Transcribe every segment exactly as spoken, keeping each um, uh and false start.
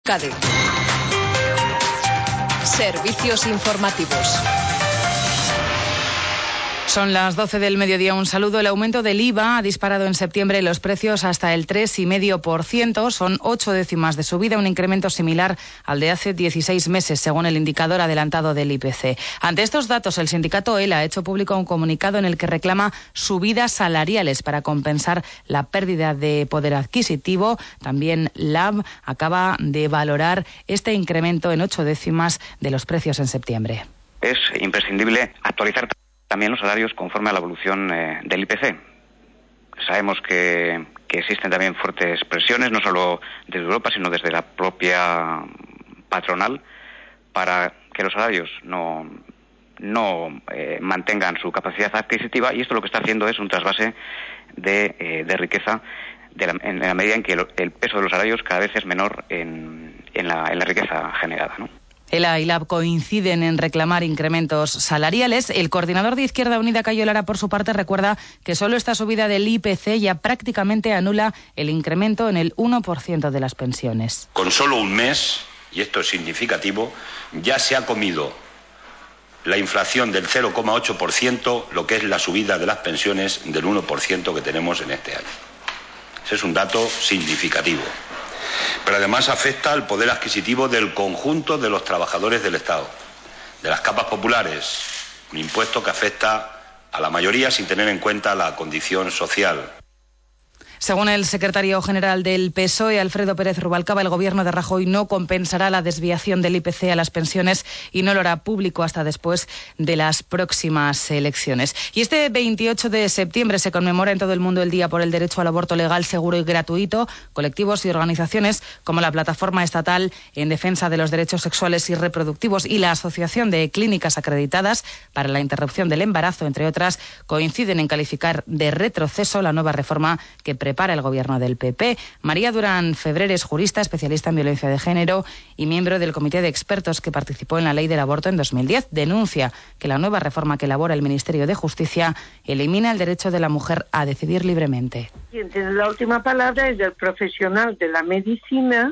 Euskadi. Servicios informativos. Son las doce del mediodía. Un saludo. El aumento del I V A ha disparado en septiembre los precios hasta el tres coma cinco por ciento. Son ocho décimas de subida, un incremento similar al de hace dieciséis meses, según el indicador adelantado del I P C. Ante estos datos, el sindicato E L A ha hecho público un comunicado en el que reclama subidas salariales para compensar la pérdida de poder adquisitivo. También L A B acaba de valorar este incremento en ocho décimas de los precios en septiembre. Es imprescindible actualizar también los salarios conforme a la evolución eh, del I P C. Sabemos que, que existen también fuertes presiones, no solo desde Europa, sino desde la propia patronal, para que los salarios no, no eh, mantengan su capacidad adquisitiva, y esto lo que está haciendo es un trasvase de, eh, de riqueza de la, en la medida en que el, el peso de los salarios cada vez es menor en, en, la, en la riqueza generada, ¿no? E L A y L A B coinciden en reclamar incrementos salariales. El coordinador de Izquierda Unida, Cayo Lara, por su parte, recuerda que solo esta subida del I P C ya prácticamente anula el incremento en el uno por ciento de las pensiones. Con solo un mes, y esto es significativo, ya se ha comido la inflación del cero coma ocho por ciento, lo que es la subida de las pensiones del uno por ciento que tenemos en este año. Ese es un dato significativo. Pero además afecta al poder adquisitivo del conjunto de los trabajadores del Estado, de las capas populares, un impuesto que afecta a la mayoría sin tener en cuenta la condición social. Según el secretario general del P S O E, Alfredo Pérez Rubalcaba, el gobierno de Rajoy no compensará la desviación del I P C a las pensiones y no lo hará público hasta después de las próximas elecciones. Y este veintiocho de septiembre se conmemora en todo el mundo el Día por el Derecho al Aborto Legal, Seguro y Gratuito. Colectivos y organizaciones como la Plataforma Estatal en Defensa de los Derechos Sexuales y Reproductivos y la Asociación de Clínicas Acreditadas para la Interrupción del Embarazo, entre otras, coinciden en calificar de retroceso la nueva reforma que prepara el gobierno del P P. María Durán Febrer es jurista, especialista en violencia de género y miembro del comité de expertos que participó en la ley del aborto en dos mil diez. Denuncia que la nueva reforma que elabora el Ministerio de Justicia elimina el derecho de la mujer a decidir libremente. Quien tiene la última palabra es el profesional de la medicina,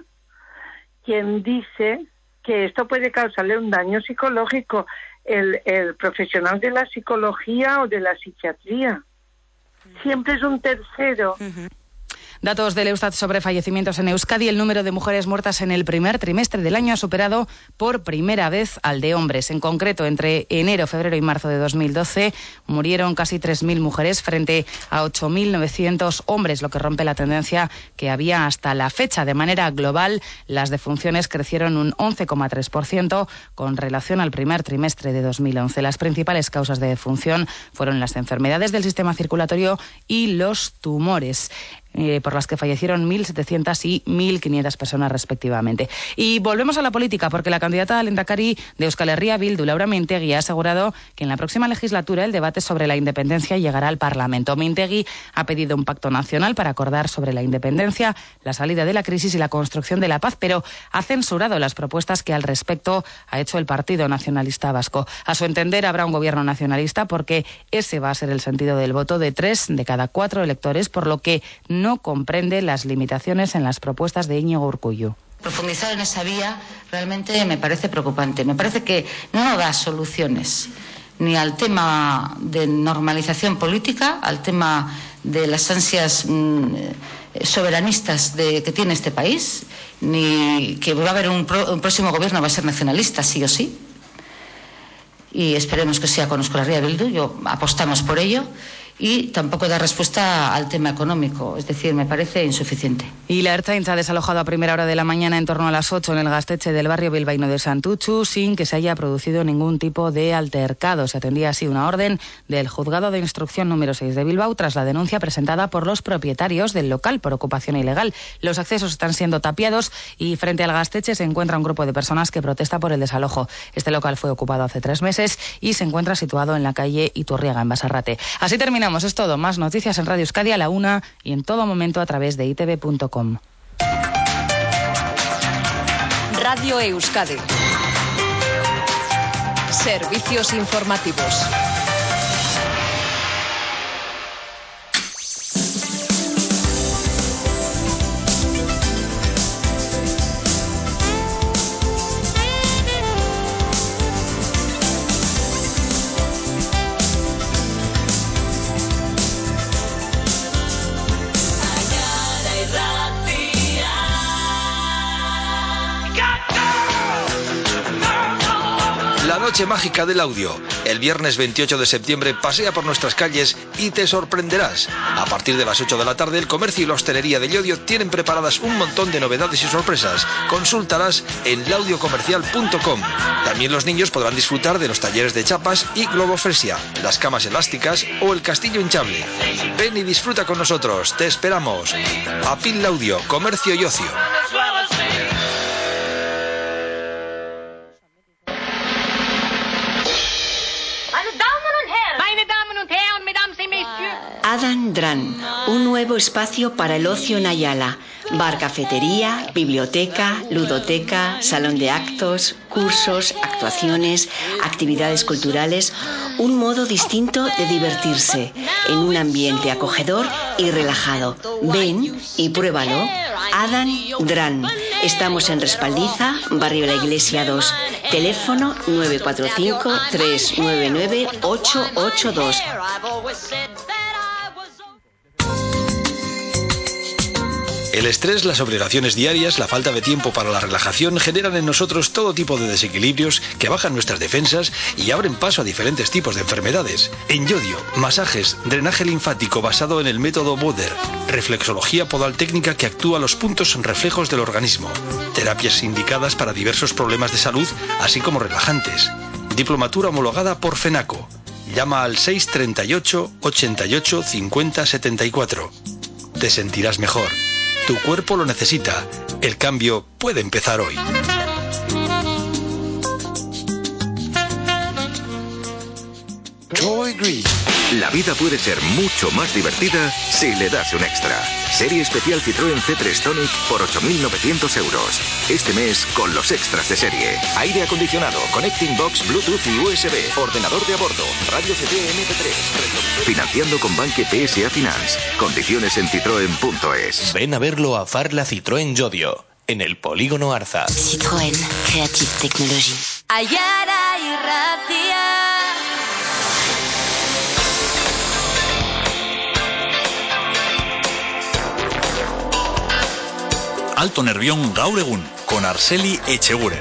quien dice que esto puede causarle un daño psicológico, el, el profesional de la psicología o de la psiquiatría. Siempre es un tercero. Uh-huh. Datos del Eustat sobre fallecimientos en Euskadi. El número de mujeres muertas en el primer trimestre del año ha superado por primera vez al de hombres. En concreto, entre enero, febrero y marzo de dos mil doce murieron casi tres mil mujeres frente a ocho mil novecientos hombres, lo que rompe la tendencia que había hasta la fecha. De manera global, las defunciones crecieron un once coma tres por ciento con relación al primer trimestre de dos mil once. Las principales causas de defunción fueron las enfermedades del sistema circulatorio y los tumores, Eh, por las que fallecieron mil setecientas y mil quinientas personas respectivamente. Y volvemos a la política, porque la candidata al Lehendakari de Euskal Herria Bildu, Laura Mintegi, ha asegurado que en la próxima legislatura el debate sobre la independencia llegará al Parlamento. Mintegi ha pedido un pacto nacional para acordar sobre la independencia, la salida de la crisis y la construcción de la paz, pero ha censurado las propuestas que al respecto ha hecho el Partido Nacionalista Vasco. A su entender, habrá un gobierno nacionalista porque ese va a ser el sentido del voto de tres de cada cuatro electores, por lo que no no comprende las limitaciones en las propuestas de Íñigo Urkullu. Profundizar en esa vía realmente me parece preocupante. Me parece que no da soluciones ni al tema de normalización política, al tema de las ansias mmm, soberanistas de, que tiene este país, ni que va a haber un, pro, un próximo gobierno va a ser nacionalista, sí o sí. Y esperemos que sea con Euskal Herria Bildu, yo apostamos por ello. Y tampoco da respuesta al tema económico, es decir, me parece insuficiente. Y la Ertzaintza ha desalojado a primera hora de la mañana, en torno a las ocho, en el Gaztetxe del barrio bilbaíno de Santuchu, sin que se haya producido ningún tipo de altercado. Se atendía así una orden del Juzgado de Instrucción número seis de Bilbao tras la denuncia presentada por los propietarios del local por ocupación ilegal. Los accesos están siendo tapiados y frente al Gaztetxe se encuentra un grupo de personas que protesta por el desalojo. Este local fue ocupado hace tres meses y se encuentra situado en la calle Iturriaga, en Basarrate. Así termina. Es todo. Más noticias en Radio Euskadi a la una y en todo momento a través de i t v punto com. Radio Euskadi. Servicios informativos. noche mágica del audio. El viernes veintiocho de septiembre pasea por nuestras calles y te sorprenderás. A partir de las ocho de la tarde, el comercio y la hostelería de Llodio tienen preparadas un montón de novedades y sorpresas. Consúltalas en laudiocomercial punto com. También los niños podrán disfrutar de los talleres de chapas y globofresia, las camas elásticas o el castillo hinchable. Ven y disfruta con nosotros. Te esperamos. Apil Laudio, Comercio y Ocio. Adam Dran, un nuevo espacio para el ocio en Ayala. Bar, cafetería, biblioteca, ludoteca, salón de actos, cursos, actuaciones, actividades culturales. Un modo distinto de divertirse, en un ambiente acogedor y relajado. Ven y pruébalo. Adam Dran. Estamos en Respaldiza, Barrio La Iglesia dos. Teléfono nueve cuatro cinco, tres nueve nueve, ocho ocho dos. El estrés, las obligaciones diarias, la falta de tiempo para la relajación generan en nosotros todo tipo de desequilibrios que bajan nuestras defensas y abren paso a diferentes tipos de enfermedades. En Llodio, masajes, drenaje linfático basado en el método Boder, reflexología podal técnica que actúa a los puntos reflejos del organismo, terapias indicadas para diversos problemas de salud, así como relajantes. Diplomatura homologada por FENACO. Llama al seis treinta y ocho, ochenta y ocho, cincuenta, setenta y cuatro. Te sentirás mejor. Tu cuerpo lo necesita. El cambio puede empezar hoy. Troy Green. La vida puede ser mucho más divertida si le das un extra. Serie especial Citroën C tres Tonic por ocho mil novecientos euros. Este mes con los extras de serie. Aire acondicionado, connecting box, Bluetooth y U S B, ordenador de a bordo, radio C D M P tres. Financiando con Banque P S A Finance. Condiciones en citroen punto es. Ven a verlo a Farla Citroën Llodio, en el Polígono Arza. Citroën, Creative Technology. Ayara y Ratia. Alto Nervión gaur egun, con Arceli Echeguren.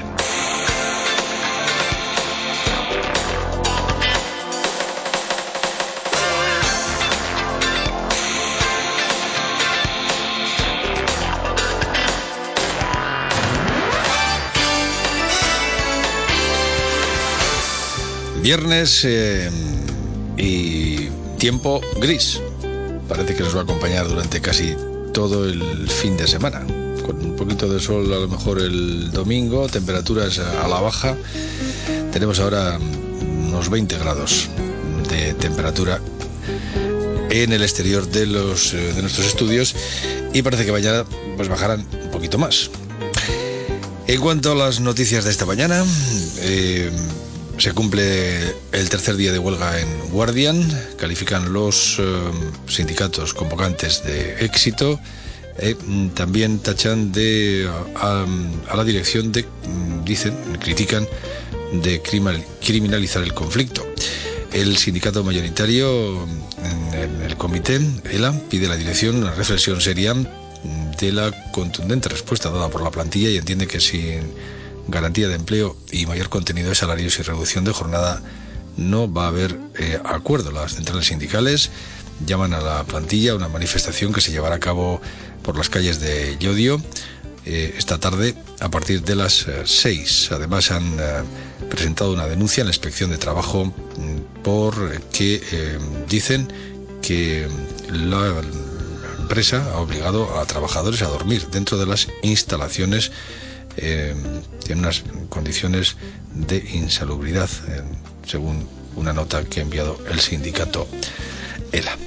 Viernes eh, y tiempo gris. Parece que nos va a acompañar durante casi todo el fin de semana. Con un poquito de sol a lo mejor el domingo, temperaturas a la baja. Tenemos ahora unos veinte grados de temperatura en el exterior de los de nuestros estudios y parece que mañana pues bajarán un poquito más. En cuanto a las noticias de esta mañana, eh, se cumple el tercer día de huelga en Guardian. Califican los eh, sindicatos convocantes de éxito. Eh, también tachan de a, a la dirección de, dicen, critican de criminalizar el conflicto. El sindicato mayoritario en, en el comité, ELA, pide a la dirección una reflexión seria de la contundente respuesta dada por la plantilla y entiende que sin garantía de empleo y mayor contenido de salarios y reducción de jornada no va a haber eh, acuerdo. Las centrales sindicales llaman a la plantilla a una manifestación que se llevará a cabo por las calles de Llodio eh, esta tarde a partir de las eh, seis. Además han eh, presentado una denuncia en la Inspección de Trabajo mm, por que eh, dicen que la, la empresa ha obligado a trabajadores a dormir dentro de las instalaciones eh, en unas condiciones de insalubridad, eh, según una nota que ha enviado el sindicato ELA.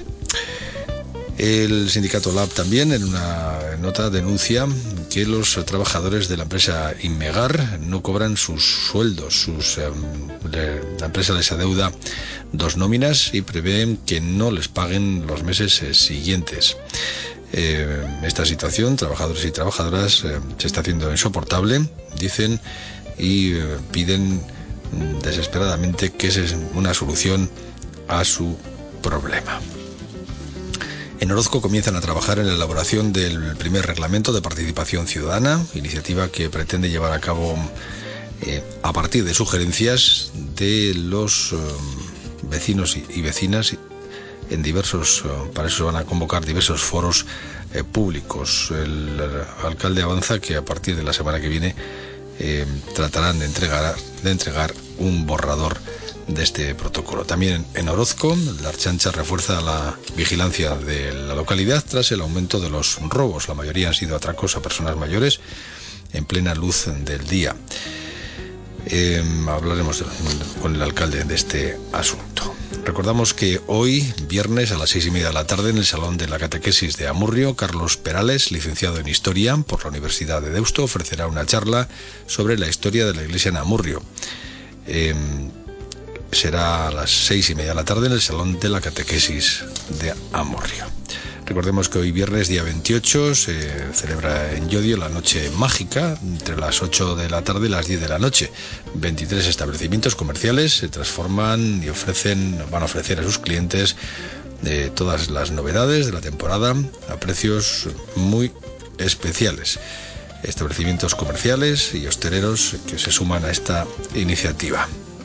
El sindicato Lab también en una nota denuncia que los trabajadores de la empresa Inmegar no cobran sus sueldos. Sus, eh, la empresa les adeuda dos nóminas y prevén que no les paguen los meses eh, siguientes. Eh, esta situación, trabajadores y trabajadoras, eh, se está haciendo insoportable, dicen, y eh, piden desesperadamente que sea una solución a su problema. En Orozco comienzan a trabajar en la elaboración del primer reglamento de participación ciudadana, iniciativa que pretende llevar a cabo eh, a partir de sugerencias de los eh, vecinos y, y vecinas en diversos, eh, para eso se van a convocar diversos foros eh, públicos. El, el alcalde avanza que a partir de la semana que viene eh, tratarán de entregar, de entregar un borrador de este protocolo. También en Orozco, la Ertzaintza refuerza la vigilancia de la localidad tras el aumento de los robos. La mayoría han sido atracos a personas mayores en plena luz del día. Eh, hablaremos de, con el alcalde de este asunto. Recordamos que hoy, viernes, a las seis y media de la tarde, en el Salón de la Catequesis de Amurrio, Carlos Perales, licenciado en Historia por la Universidad de Deusto, ofrecerá una charla sobre la historia de la Iglesia en Amurrio. Eh, será a las seis y media de la tarde en el Salón de la Catequesis de Amurrio. Recordemos que hoy viernes, día veintiocho, se celebra en Llodio la Noche Mágica, entre las ocho de la tarde y las diez de la noche. veintitrés establecimientos comerciales se transforman y ofrecen, van a ofrecer a sus clientes de todas las novedades de la temporada a precios muy especiales. Establecimientos comerciales y hosteleros que se suman a esta iniciativa.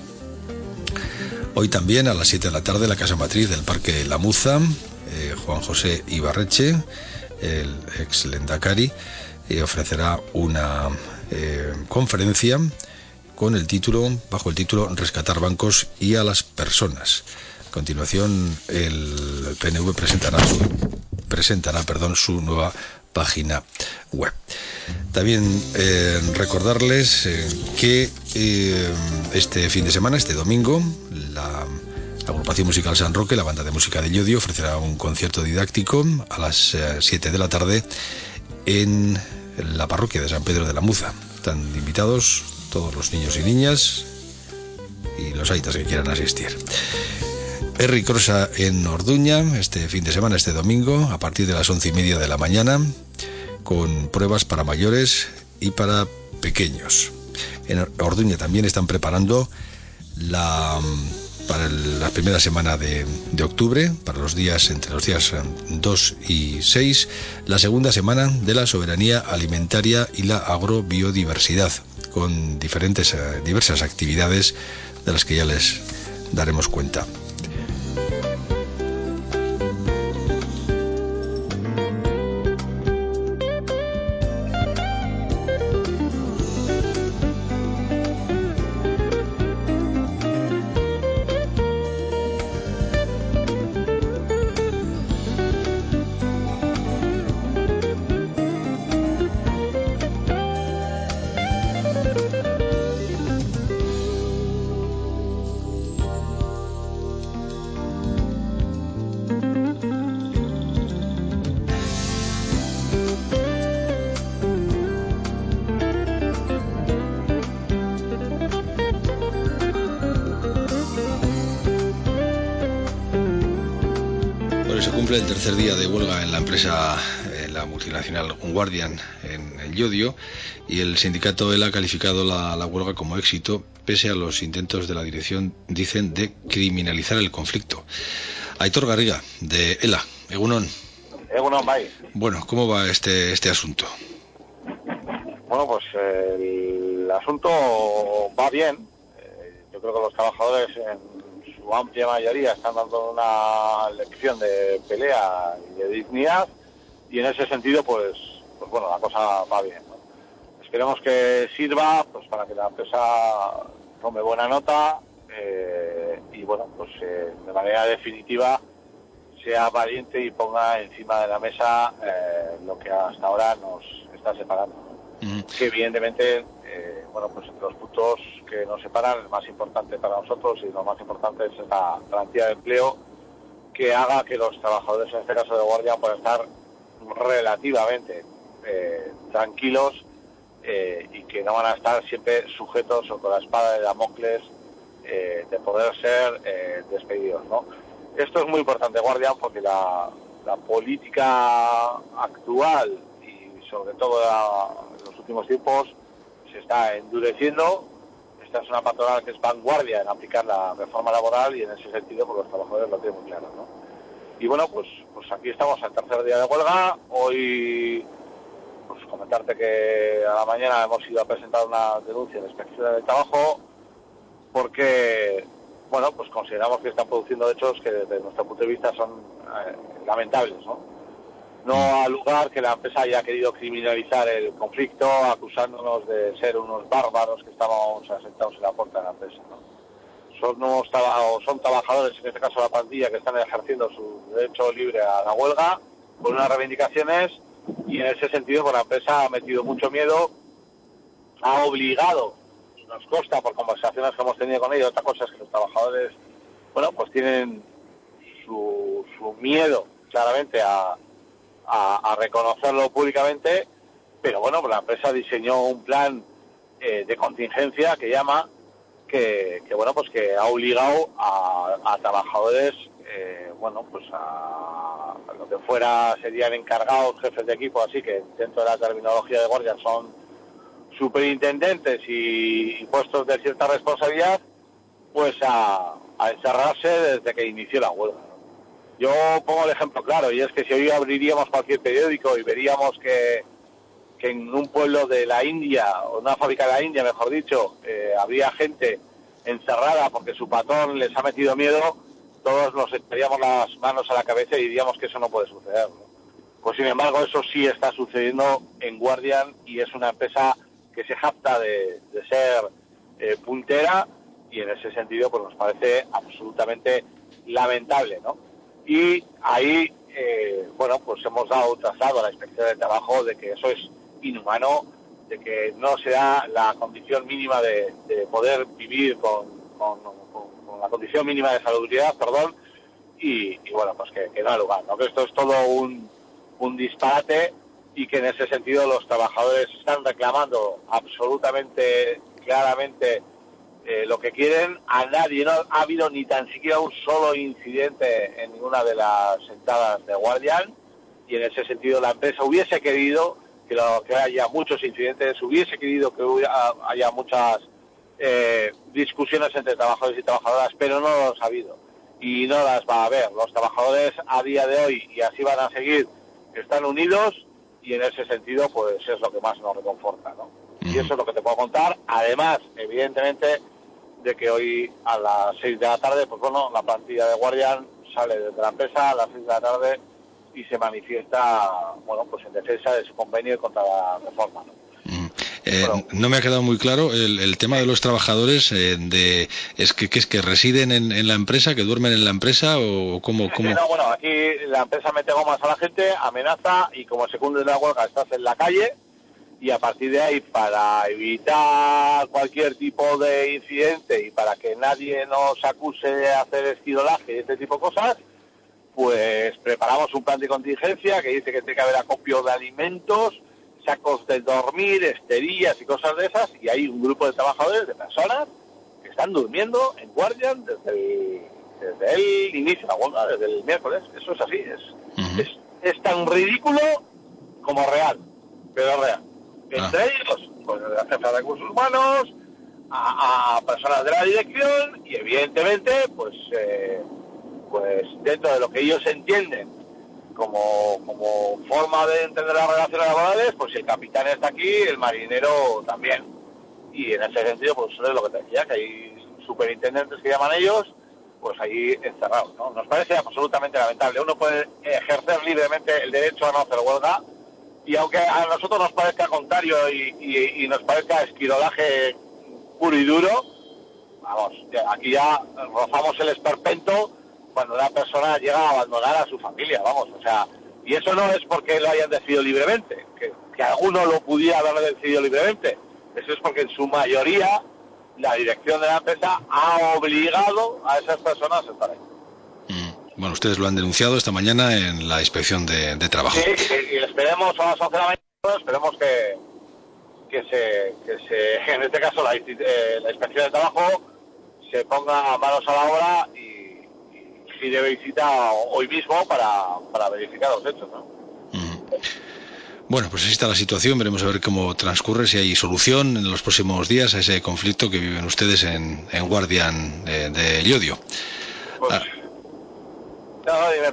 Hoy también a las siete de la tarde la Casa Matriz del Parque La Muza, eh, Juan José Ibarreche, el ex Lendakari, eh, ofrecerá una eh, conferencia con el título, bajo el título Rescatar bancos y a las personas. A continuación el P N V presentará su, presentará, perdón, su nueva página web. También eh, recordarles eh, que eh, este fin de semana, este domingo, la agrupación musical San Roque, la banda de música de Llodio, ofrecerá un concierto didáctico a las eh, siete de la tarde en la parroquia de San Pedro de la Muza. Están invitados todos los niños y niñas y los aitas que quieran asistir. Herri Crosa en Orduña, este fin de semana, este domingo, a partir de las once y media de la mañana, con pruebas para mayores y para pequeños. En Orduña también están preparando la, para el, la primera semana de, de octubre, para los días entre los días dos y seis, la segunda semana de la soberanía alimentaria y la agrobiodiversidad, con diferentes diversas actividades de las que ya les daremos cuenta. El tercer día de huelga en la empresa, en la multinacional Guardian en el Llodio, y el sindicato ELA ha calificado la, la huelga como éxito pese a los intentos de la dirección, dicen, de criminalizar el conflicto. Aitor Garriga, de ELA, Egunon. Egunon, bye. Bueno, ¿cómo va este este asunto? Bueno, pues eh, el asunto va bien. Eh, yo creo que los trabajadores en su amplia mayoría están dando una lección de pelea y de dignidad, y en ese sentido pues pues bueno, la cosa va bien, ¿no? Esperemos que sirva pues para que la empresa tome buena nota eh, y bueno, pues eh, de manera definitiva sea valiente y ponga encima de la mesa eh, lo que hasta ahora nos está separando, ¿no? Mm. Que evidentemente eh, bueno, pues entre los puntos que nos separan, el más importante para nosotros y lo más importante es la garantía de empleo que haga que los trabajadores, en este caso de Guardia, puedan estar relativamente eh, tranquilos eh, y que no van a estar siempre sujetos o con la espada de Damocles eh, de poder ser eh, despedidos, ¿no? Esto es muy importante, Guardia, porque la, la política actual y sobre todo la, en los últimos tiempos se está endureciendo. Esta es una patronal que es vanguardia en aplicar la reforma laboral y en ese sentido pues los trabajadores lo tienen muy claro, ¿no? Y bueno, pues pues aquí estamos al tercer día de huelga. Hoy pues comentarte que a la mañana hemos ido a presentar una denuncia de inspección de trabajo porque, bueno, pues consideramos que están produciendo hechos que desde nuestro punto de vista son eh, lamentables, ¿no? No ha lugar que la empresa haya querido criminalizar el conflicto acusándonos de ser unos bárbaros que estábamos asentados en la puerta de la empresa, ¿no? Son, unos traba- son trabajadores, en este caso la plantilla, que están ejerciendo su derecho libre a la huelga con unas reivindicaciones, y en ese sentido pues, la empresa ha metido mucho miedo, ha obligado, y nos consta por conversaciones que hemos tenido con ellos, otra cosa es que los trabajadores, bueno, pues tienen su, su miedo claramente a A, a reconocerlo públicamente, pero bueno, pues la empresa diseñó un plan eh, de contingencia que llama, que, que bueno, pues que ha obligado a, a trabajadores, eh, bueno, pues a, a lo que fuera serían encargados, jefes de equipo, así que dentro de la terminología de guardia son superintendentes y, y puestos de cierta responsabilidad, pues a, a encerrarse desde que inició la huelga. Yo pongo el ejemplo claro, y es que si hoy abriríamos cualquier periódico y veríamos que, que en un pueblo de la India, o una fábrica de la India, mejor dicho, eh, habría gente encerrada porque su patrón les ha metido miedo, todos nos echaríamos las manos a la cabeza y diríamos que eso no puede suceder, ¿no? Pues sin embargo, eso sí está sucediendo en Guardian, y es una empresa que se jacta de, de ser eh, puntera, y en ese sentido pues nos parece absolutamente lamentable, ¿no? Y ahí, eh, bueno, pues hemos dado trazado a la Inspección de Trabajo de que eso es inhumano, de que no se da la condición mínima de, de poder vivir con, con, con, con la condición mínima de salubridad, perdón, y, y bueno, pues que, que no da lugar, ¿no? Que esto es todo un, un disparate, y que en ese sentido los trabajadores están reclamando absolutamente claramente Eh, lo que quieren. A nadie, no ha habido ni tan siquiera un solo incidente en ninguna de las sentadas de Guardian, y en ese sentido la empresa hubiese querido que, lo, que haya muchos incidentes, hubiese querido que hubiera, haya muchas eh, discusiones entre trabajadores y trabajadoras, pero no los ha habido y no las va a haber. Los trabajadores a día de hoy, y así van a seguir, están unidos, y en ese sentido pues es lo que más nos reconforta, ¿no? Y eso es lo que te puedo contar. Además, evidentemente, de que hoy a las seis de la tarde, pues bueno, la plantilla de Guardian sale desde la empresa a las seis de la tarde y se manifiesta, bueno, pues en defensa de su convenio y contra la reforma, ¿no? Eh, bueno, no me ha quedado muy claro el, el tema de los trabajadores, eh, de es que, que es que residen en, en la empresa, que duermen en la empresa, o cómo, cómo... Sí, no, bueno, aquí la empresa mete gomas a la gente, amenaza, y como se cunde la huelga estás en la calle, y a partir de ahí, para evitar cualquier tipo de incidente y para que nadie nos acuse de hacer esquidolaje y este tipo de cosas, pues preparamos un plan de contingencia que dice que tiene que haber acopio de alimentos, sacos de dormir, esterillas y cosas de esas, y hay un grupo de trabajadores, de personas, que están durmiendo en Guardian desde el, desde el inicio de la huelga, desde el miércoles. Eso es así, es, uh-huh. es, es tan ridículo como real, pero es real. Entre ah. ellos, pues la jefa de recursos humanos, a, a personas de la dirección, y evidentemente, pues, eh, pues dentro de lo que ellos entienden como, como forma de entender las relaciones laborales, pues si el capitán está aquí, el marinero también. Y en ese sentido, pues eso es lo que te decía, que hay superintendentes que llaman ellos, pues ahí encerrados, ¿no? Nos parece absolutamente lamentable. Uno puede ejercer libremente el derecho a no hacer huelga, y aunque a nosotros nos parezca contrario y, y, y nos parezca esquirolaje puro y duro, vamos, aquí ya rozamos el esperpento cuando una persona llega a abandonar a su familia, vamos, o sea, y eso no es porque lo hayan decidido libremente, que, que alguno lo pudiera haber decidido libremente, eso es porque en su mayoría la dirección de la empresa ha obligado a esas personas a estar ahí. Bueno, ustedes lo han denunciado esta mañana en la inspección de, de trabajo. Sí, y, y esperemos a las once de la mañana, esperemos que, que, se, que se, en este caso la, eh, la inspección de trabajo se ponga manos a la obra y, y si debe visita hoy mismo para, para verificar los hechos, ¿no? Mm. Bueno, pues así está la situación, veremos a ver cómo transcurre, si hay solución en los próximos días a ese conflicto que viven ustedes en, en Guardian de, de Llodio. Pues, ah. No, no, dime, perdona.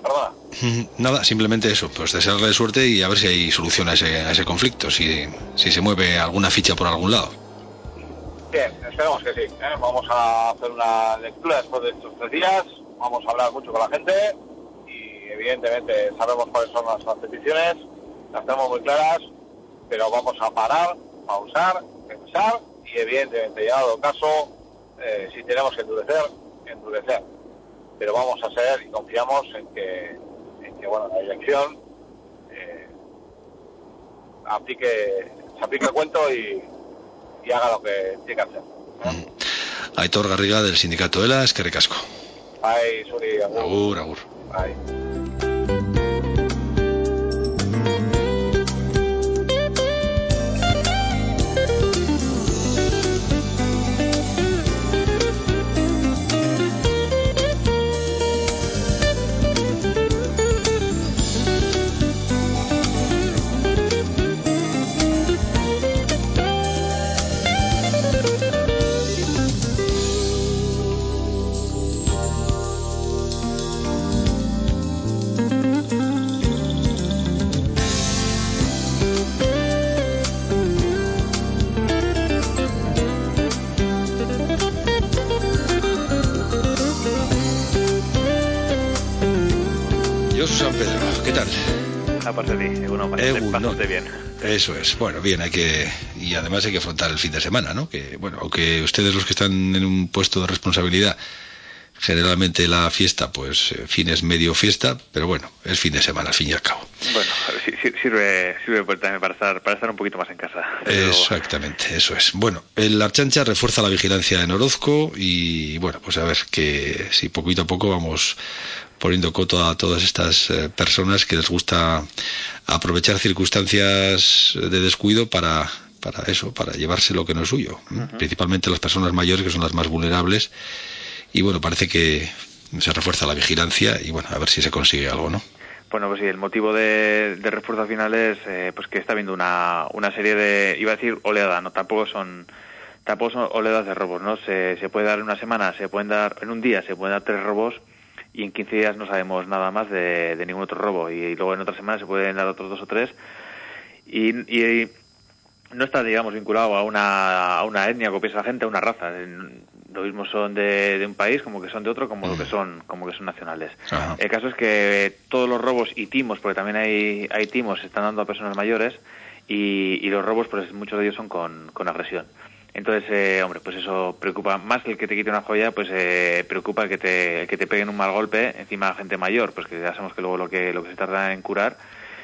Nada, simplemente eso, pues desearle suerte y a ver si hay solución a ese, a ese conflicto, si, si se mueve alguna ficha por algún lado. Bien, esperemos que sí, ¿eh? Vamos a hacer una lectura después de estos tres días, vamos a hablar mucho con la gente y evidentemente sabemos cuáles son nuestras peticiones, las tenemos muy claras, pero vamos a parar, pausar, pensar y evidentemente, llegado el caso, eh, si tenemos que endurecer, endurecer. Pero vamos a ser y confiamos en que, en que bueno, la dirección eh, aplique, se aplique el cuento y, y haga lo que tiene que hacer. ¿eh? Aitor Garriga, del sindicato ELA, eskerrik asko. Ay, Suri, agur. Agur, agur. Ay. San Pedro, ¿qué tal? Aparte de ti, uno bastante bien. Eso es, bueno, bien, hay que, y además hay que afrontar el fin de semana, ¿no? Que, bueno, aunque ustedes los que están en un puesto de responsabilidad, generalmente la fiesta, pues, eh, fin es medio fiesta, pero bueno, es fin de semana al fin y al cabo. Bueno, sirve, sirve también para estar, para estar un poquito más en casa. Exactamente, eso es. Bueno, el Archancha refuerza la vigilancia en Orozco y, bueno, pues a ver que si poquito a poco vamos poniendo coto a todas estas eh, personas que les gusta aprovechar circunstancias de descuido para, para eso, para llevarse lo que no es suyo. Uh-huh. Principalmente las personas mayores, que son las más vulnerables. Y bueno, parece que se refuerza la vigilancia y bueno, a ver si se consigue algo, ¿no? Bueno, pues sí, el motivo de, de refuerzo al final es eh, pues que está habiendo una, una serie de, iba a decir oleada, no, tampoco son tampoco son oleadas de robos, ¿no? Se, se puede dar en una semana, se pueden dar, en un día se pueden dar tres robos y en quince días no sabemos nada más de, de ningún otro robo y luego en otra semana se pueden dar otros dos o tres y, y no está, digamos, vinculado a una, a una etnia, como piensa la gente, a una raza. Lo mismo son de, de un país como que son de otro, como lo que son, como que son nacionales. Ajá. El caso es que todos los robos y timos, porque también hay, hay timos, se están dando a personas mayores y, y los robos, pues muchos de ellos son con, con agresión. Entonces, eh, hombre, pues eso preocupa más que el que te quite una joya, pues eh, preocupa el que te, el que te peguen un mal golpe encima a gente mayor, pues que ya sabemos que luego lo que, lo que se tarda en curar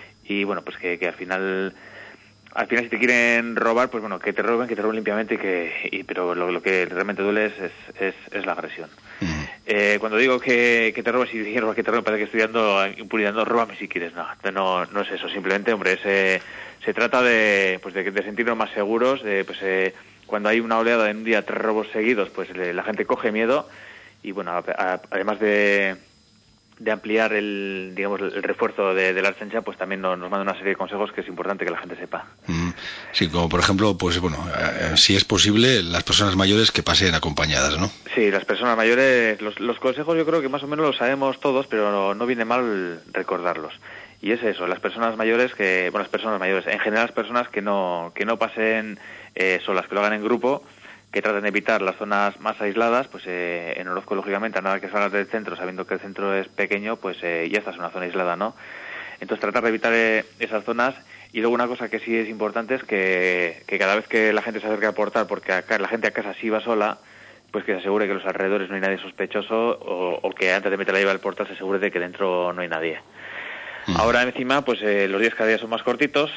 y bueno, pues que, que al final... Al final, si te quieren robar, pues bueno, que te roben, que te roben limpiamente, y que, y, pero lo, lo que realmente duele es, es, es, es la agresión. Uh-huh. Eh, cuando digo que, que te robes y dijeron que te roben, parece que estoy dando impunidad, no, róbame si quieres, no, no, no es eso, simplemente, hombre, es, eh, se trata de, pues de, de sentirnos más seguros, de, pues eh, cuando hay una oleada en un día, tres robos seguidos, pues le, la gente coge miedo, y bueno, a, a, además de... de ampliar el, digamos, el refuerzo de, de la Archancha, pues también nos, nos manda una serie de consejos que es importante que la gente sepa. Sí, como por ejemplo, pues bueno, eh, si es posible, las personas mayores que pasen acompañadas, ¿no? Sí, las personas mayores, los, los consejos yo creo que más o menos los sabemos todos, pero no, no viene mal recordarlos. Y es eso, las personas mayores que, bueno, las personas mayores, en general las personas que no, que no pasen eh, solas, que lo hagan en grupo, que traten de evitar las zonas más aisladas, pues eh, en Orozco, lógicamente, a nada que salgas del centro, sabiendo que el centro es pequeño, pues eh, ya estás en una zona aislada, ¿no? Entonces tratar de evitar eh, esas zonas. Y luego una cosa que sí es importante es que, que cada vez que la gente se acerque al portal, porque acá, la gente a casa sí va sola, pues que se asegure que a los alrededores no hay nadie sospechoso o, o que antes de meter la llave al portal se asegure de que dentro no hay nadie. Ahora encima, pues eh, los días cada día son más cortitos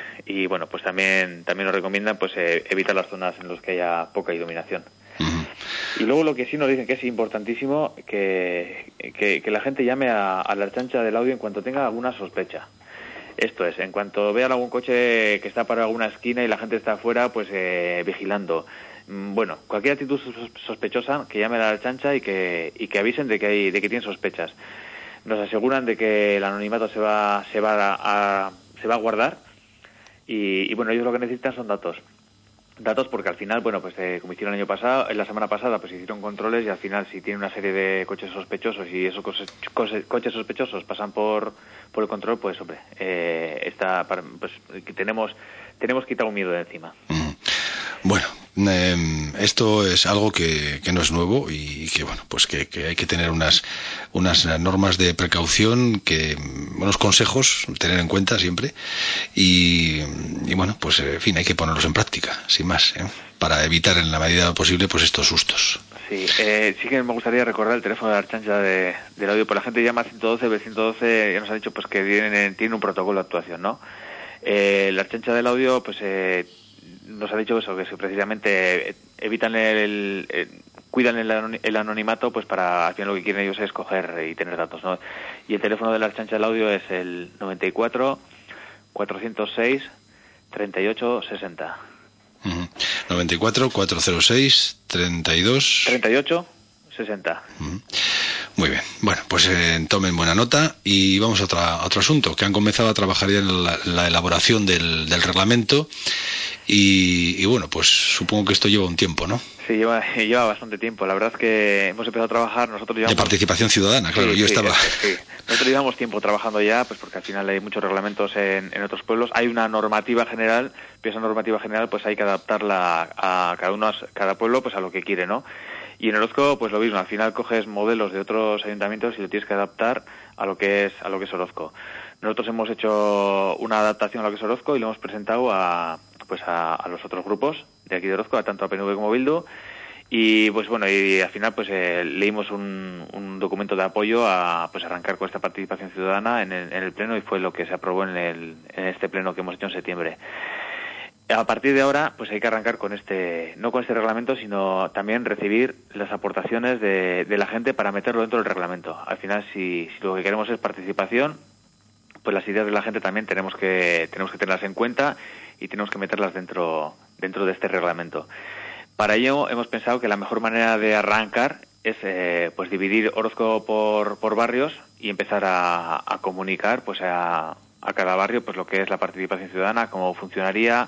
y bueno, pues también también nos recomiendan pues eh, evitar las zonas en las que haya poca iluminación. Uh-huh. Y luego lo que sí nos dicen que es importantísimo, que, que, que la gente llame a, a la Archancha del audio en cuanto tenga alguna sospecha. Esto es, en cuanto vean algún coche que está parado en alguna esquina y la gente está afuera, pues eh, vigilando. Bueno, cualquier actitud sospechosa, que llame a la Archancha y que, y que avisen de que hay, de que tienen sospechas. Nos aseguran de que el anonimato se va se va a, a se va a guardar y, y bueno, ellos lo que necesitan son datos. datos porque al final, bueno, pues eh, como hicieron el año pasado, en la semana pasada, pues hicieron controles y al final si tiene una serie de coches sospechosos y esos coches, coches sospechosos pasan por por el control, pues hombre, eh, está para, pues que tenemos tenemos quitado un miedo de encima. Mm. Bueno, eh, esto es algo que, que no es nuevo y que bueno, pues que, que hay que tener unas unas normas de precaución, que unos consejos tener en cuenta siempre y, y bueno, pues en fin, hay que ponerlos en práctica, sin más, ¿eh? Para evitar en la medida posible pues estos sustos. Sí, eh, sí que me gustaría recordar el teléfono de la Archancha de, del audio, pues la gente llama ciento doce, el ciento doce ya nos ha dicho pues que tienen, tienen un protocolo de actuación, ¿no? Eh, la Archancha del audio pues eh, nos ha dicho eso, que si precisamente evitan el, el, el cuidan el, el anonimato, pues para al final lo que quieren ellos es coger y tener datos, ¿no? Y el teléfono de la Archancha del audio es el noventa y cuatro, cuatrocientos seis, treinta y ocho, sesenta. Uh-huh. noventa y cuatro, cuatrocientos seis, treinta y dos... treinta y ocho, sesenta. Uh-huh. Muy bien, bueno, pues eh, tomen buena nota y vamos a, otra, a otro asunto, que han comenzado a trabajar ya en la, la elaboración del, del reglamento y, y bueno, pues supongo que esto lleva un tiempo, ¿no? Sí, lleva, lleva bastante tiempo. La verdad es que hemos empezado a trabajar, nosotros llevamos... De participación ciudadana, claro, sí, yo sí, estaba... Sí, nosotros llevamos tiempo trabajando ya, pues porque al final hay muchos reglamentos en, en otros pueblos. Hay una normativa general, pero esa normativa general pues hay que adaptarla a cada uno, a cada pueblo, pues a lo que quiere, ¿no? Y en Orozco, pues lo mismo, al final coges modelos de otros ayuntamientos y lo tienes que adaptar a lo que es a lo que es Orozco. Nosotros hemos hecho una adaptación a lo que es Orozco y lo hemos presentado a pues a, a los otros grupos de aquí de Orozco, a tanto a P N V como Bildu, y pues bueno, y al final pues eh, leímos un, un documento de apoyo a pues arrancar con esta participación ciudadana en el, en el pleno y fue lo que se aprobó en, el, en este pleno que hemos hecho en septiembre. A partir de ahora, pues hay que arrancar con este, no con este reglamento, sino también recibir las aportaciones de, de la gente para meterlo dentro del reglamento. Al final, si, si lo que queremos es participación, pues las ideas de la gente también tenemos que tenemos que tenerlas en cuenta y tenemos que meterlas dentro dentro de este reglamento. Para ello hemos pensado que la mejor manera de arrancar es eh, pues dividir Orozco por, por barrios y empezar a, a comunicar pues a, a cada barrio pues lo que es la participación ciudadana, cómo funcionaría,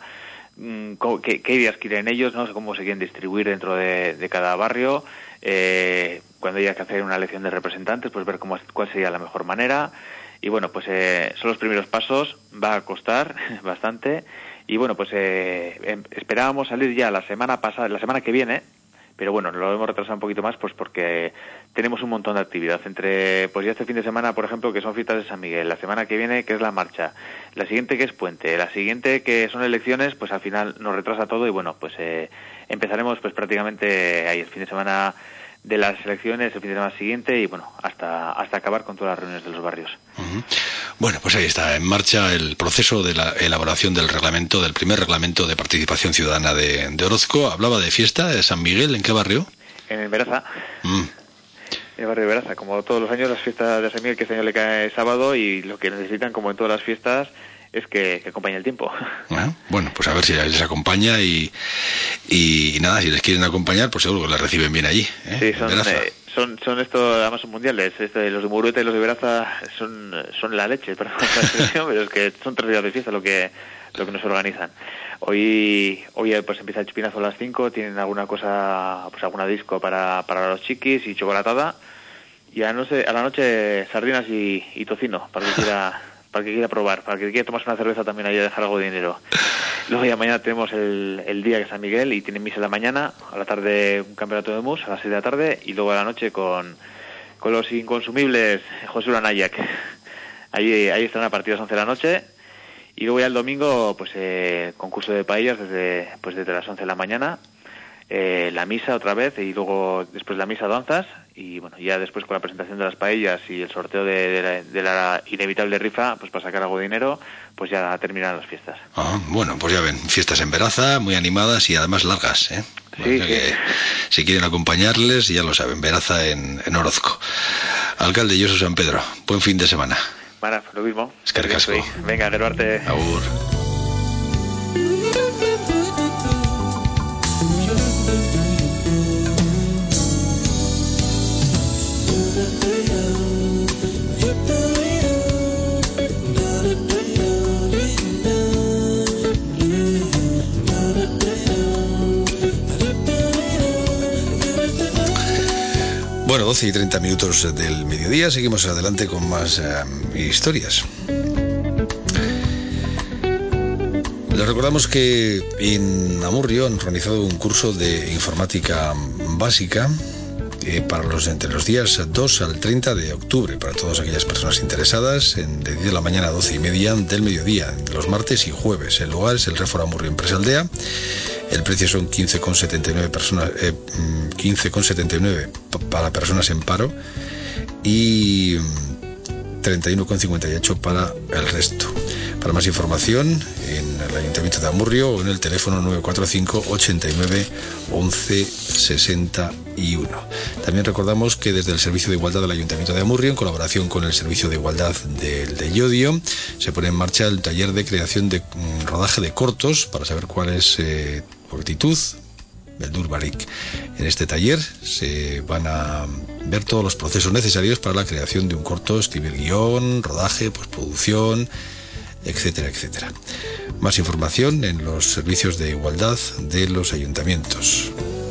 Qué, qué ideas quieren ellos, no sé cómo se quieren distribuir dentro de, de cada barrio, eh, cuando haya que hacer una elección de representantes, pues ver cómo cuál sería la mejor manera. Y bueno, pues eh, son los primeros pasos, va a costar bastante. Y bueno, pues eh, em, esperábamos salir ya la semana pasada, la semana que viene, pero bueno, lo hemos retrasado un poquito más pues porque tenemos un montón de actividad. Entre, pues ya este fin de semana, por ejemplo, que son fiestas de San Miguel, la semana que viene que es la marcha, la siguiente que es puente, la siguiente que son elecciones, pues al final nos retrasa todo y bueno, pues eh, empezaremos pues prácticamente ahí el fin de semana de las elecciones, el fin de semana siguiente y bueno, hasta hasta acabar con todas las reuniones de los barrios. Uh-huh. Bueno, pues ahí está, en marcha el proceso de la elaboración del reglamento, del primer reglamento de participación ciudadana de, de Orozco. Hablaba de fiesta de San Miguel, ¿en qué barrio? En Beraza. Mm. En el barrio de Beraza, como todos los años las fiestas de San Miguel, que este año le cae sábado y lo que necesitan, como en todas las fiestas, es que, que acompañe el tiempo. Ah, bueno, pues a ver si les acompaña y, y, y nada, si les quieren acompañar, pues seguro que les reciben bien allí, ¿eh? Sí, son, eh, son, son estos, además son mundiales, este, los de Murueta y los de Beraza son, son la leche, perdón, pero es que son tres días de fiesta lo que, lo que nos organizan. Hoy, hoy pues empieza el chupinazo a las cinco, tienen alguna cosa, pues alguna disco para, para los chiquis y chocolatada, y a, no sé, a la noche sardinas y, y tocino, para que quiera... para que quiera probar, para que quiera tomarse una cerveza también ahí a dejar algo de dinero. Luego ya mañana tenemos el, el día que es San Miguel y tienen misa en la mañana, a la tarde un campeonato de mus a las seis de la tarde y luego a la noche con, con los inconsumibles José Uranayak. Ahí, ahí están a partir de las once de la noche y luego ya el domingo pues eh, concurso de paellas desde, pues desde las once de la mañana, eh, la misa otra vez y luego después de la misa danzas y bueno, ya después con la presentación de las paellas y el sorteo de, de, la, de la inevitable rifa, pues para sacar algo de dinero, pues ya terminan las fiestas. Ah, bueno, pues ya ven, fiestas en Beraza, muy animadas y además largas, ¿eh? Sí, sí. Que, si quieren acompañarles, ya lo saben, Beraza en, en Orozco. Alcalde Josu San Pedro, buen fin de semana. Bueno, lo mismo. Es que recasco. Venga, Geruarte. Agur. Bueno, doce y treinta minutos del mediodía, seguimos adelante con más eh, historias. Les recordamos que en Amurrio han organizado un curso de informática básica eh, para los entre los días dos al treinta de octubre, para todas aquellas personas interesadas, en, de diez de la mañana a doce y media del mediodía, los martes y jueves. El lugar es el Réfora Amurrio Empresa Aldea. El precio son quince con setenta y nueve personas, eh, quince con setenta y nueve para personas en paro y treinta y uno con cincuenta y ocho para el resto. Para más información, en el Ayuntamiento de Amurrio o en el teléfono nueve cuatro cinco, ochenta y nueve, once, sesenta y uno. También recordamos que desde el Servicio de Igualdad del Ayuntamiento de Amurrio, en colaboración con el Servicio de Igualdad del de Llodio, se pone en marcha el taller de creación de mm, rodaje de cortos para saber cuál es eh, tu actitud, el Durbarik. En este taller se van a ver todos los procesos necesarios para la creación de un corto, escribir guión, rodaje, postproducción, etcétera, etcétera. Más información en los servicios de igualdad de los ayuntamientos.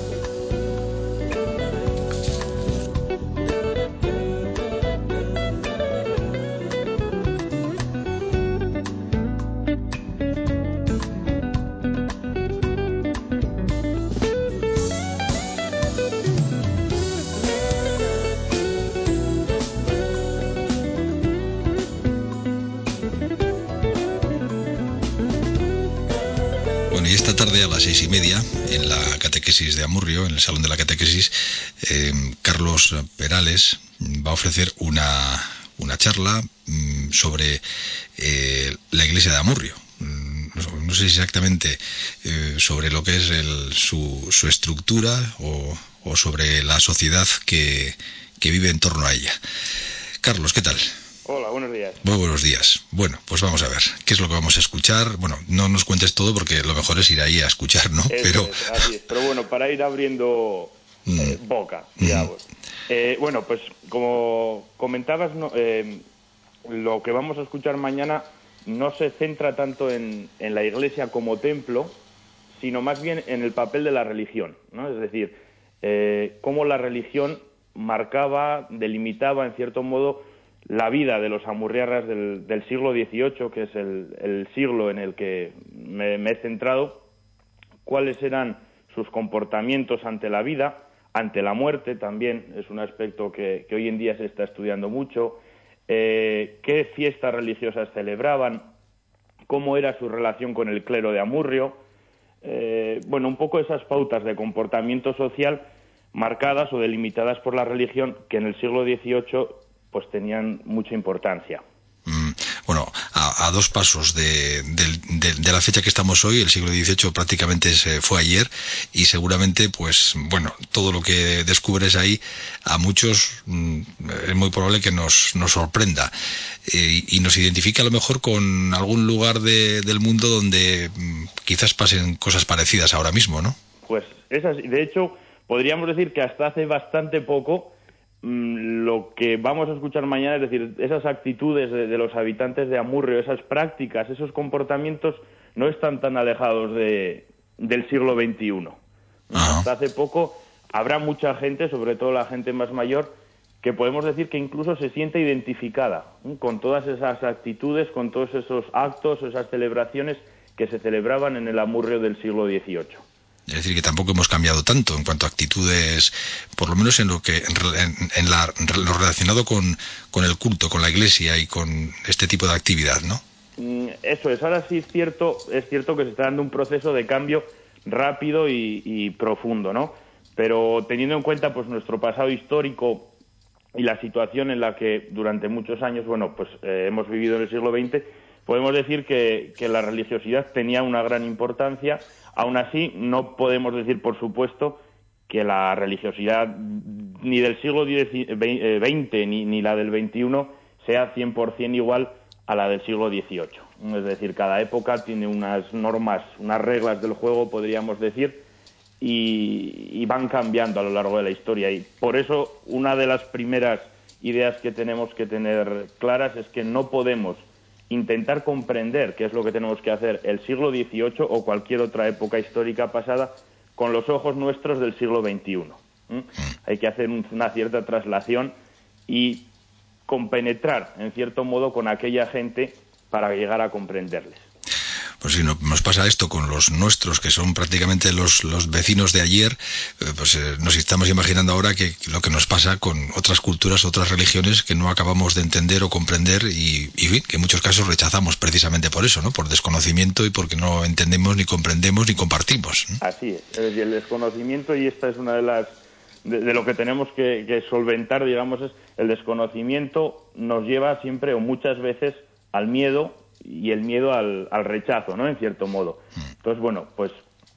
A las seis y media, en la catequesis de Amurrio, en el Salón de la Catequesis, eh, Carlos Perales va a ofrecer una, una charla mm, sobre eh, la iglesia de Amurrio. Mm, no, no sé exactamente eh, sobre lo que es el, su, su estructura o, o sobre la sociedad que, que vive en torno a ella. Carlos, ¿qué tal? Hola, buenos días. Muy buenos días. Bueno, pues vamos a ver, ¿qué es lo que vamos a escuchar? Bueno, no nos cuentes todo porque lo mejor es ir ahí a escuchar, ¿no? Eso Pero es, así es. Pero bueno, para ir abriendo eh, boca, digamos. Mm. Eh, bueno, pues como comentabas, no, eh, lo que vamos a escuchar mañana no se centra tanto en, en la Iglesia como templo, sino más bien en el papel de la religión, ¿no? Es decir, eh, cómo la religión marcaba, delimitaba, en cierto modo, la vida de los amurriarras del, del siglo dieciocho, que es el, el siglo en el que me, me he centrado, cuáles eran sus comportamientos ante la vida, ante la muerte también, es un aspecto que, que hoy en día se está estudiando mucho, eh, qué fiestas religiosas celebraban, cómo era su relación con el clero de Amurrio, eh, bueno, un poco esas pautas de comportamiento social marcadas o delimitadas por la religión que en el siglo dieciocho pues tenían mucha importancia. Mm, bueno, a, a dos pasos de, de, de, de la fecha que estamos hoy, el siglo dieciocho prácticamente se fue ayer y seguramente, pues, bueno, todo lo que descubres ahí a muchos mm, es muy probable que nos, nos sorprenda eh, y nos identifique a lo mejor con algún lugar de, del mundo donde mm, quizás pasen cosas parecidas ahora mismo, ¿no? Pues esas, de hecho, podríamos decir que hasta hace bastante poco lo que vamos a escuchar mañana, es decir, esas actitudes de, de los habitantes de Amurrio, esas prácticas, esos comportamientos no están tan alejados de, del siglo veintiuno. ¿No? Hasta hace poco habrá mucha gente, sobre todo la gente más mayor, que podemos decir que incluso se siente identificada, ¿no? Con todas esas actitudes, con todos esos actos, esas celebraciones que se celebraban en el Amurrio del siglo dieciocho. Es decir, que tampoco hemos cambiado tanto en cuanto a actitudes, por lo menos en lo que en, en la, lo relacionado con, con el culto, con la iglesia y con este tipo de actividad, ¿no? Eso es. Ahora sí es cierto, es cierto que se está dando un proceso de cambio rápido y, y profundo, ¿no? Pero teniendo en cuenta pues nuestro pasado histórico y la situación en la que durante muchos años, bueno, pues eh, hemos vivido en el siglo veinte, podemos decir que, que la religiosidad tenía una gran importancia. Aún así, no podemos decir, por supuesto, que la religiosidad ni del siglo veinte ni, ni la del veintiuno sea cien por ciento igual a la del siglo dieciocho. Es decir, cada época tiene unas normas, unas reglas del juego, podríamos decir, y, y van cambiando a lo largo de la historia. Y por eso, una de las primeras ideas que tenemos que tener claras es que no podemos intentar comprender qué es lo que tenemos que hacer el siglo dieciocho o cualquier otra época histórica pasada con los ojos nuestros del siglo veintiuno. ¿Mm? Hay que hacer un, una cierta traslación y compenetrar, en cierto modo, con aquella gente para llegar a comprenderles. Pues si no, nos pasa esto con los nuestros, que son prácticamente los, los vecinos de ayer, eh, pues eh, nos estamos imaginando ahora que lo que nos pasa con otras culturas, otras religiones que no acabamos de entender o comprender y, y bien, que en muchos casos rechazamos precisamente por eso, ¿no? Por desconocimiento y porque no entendemos, ni comprendemos, ni compartimos, ¿no? Así es, es decir, el desconocimiento, y esta es una de las de, de lo que tenemos que, que solventar, digamos, es el desconocimiento nos lleva siempre o muchas veces al miedo, y el miedo al, al rechazo, ¿no?, en cierto modo. Entonces, bueno, pues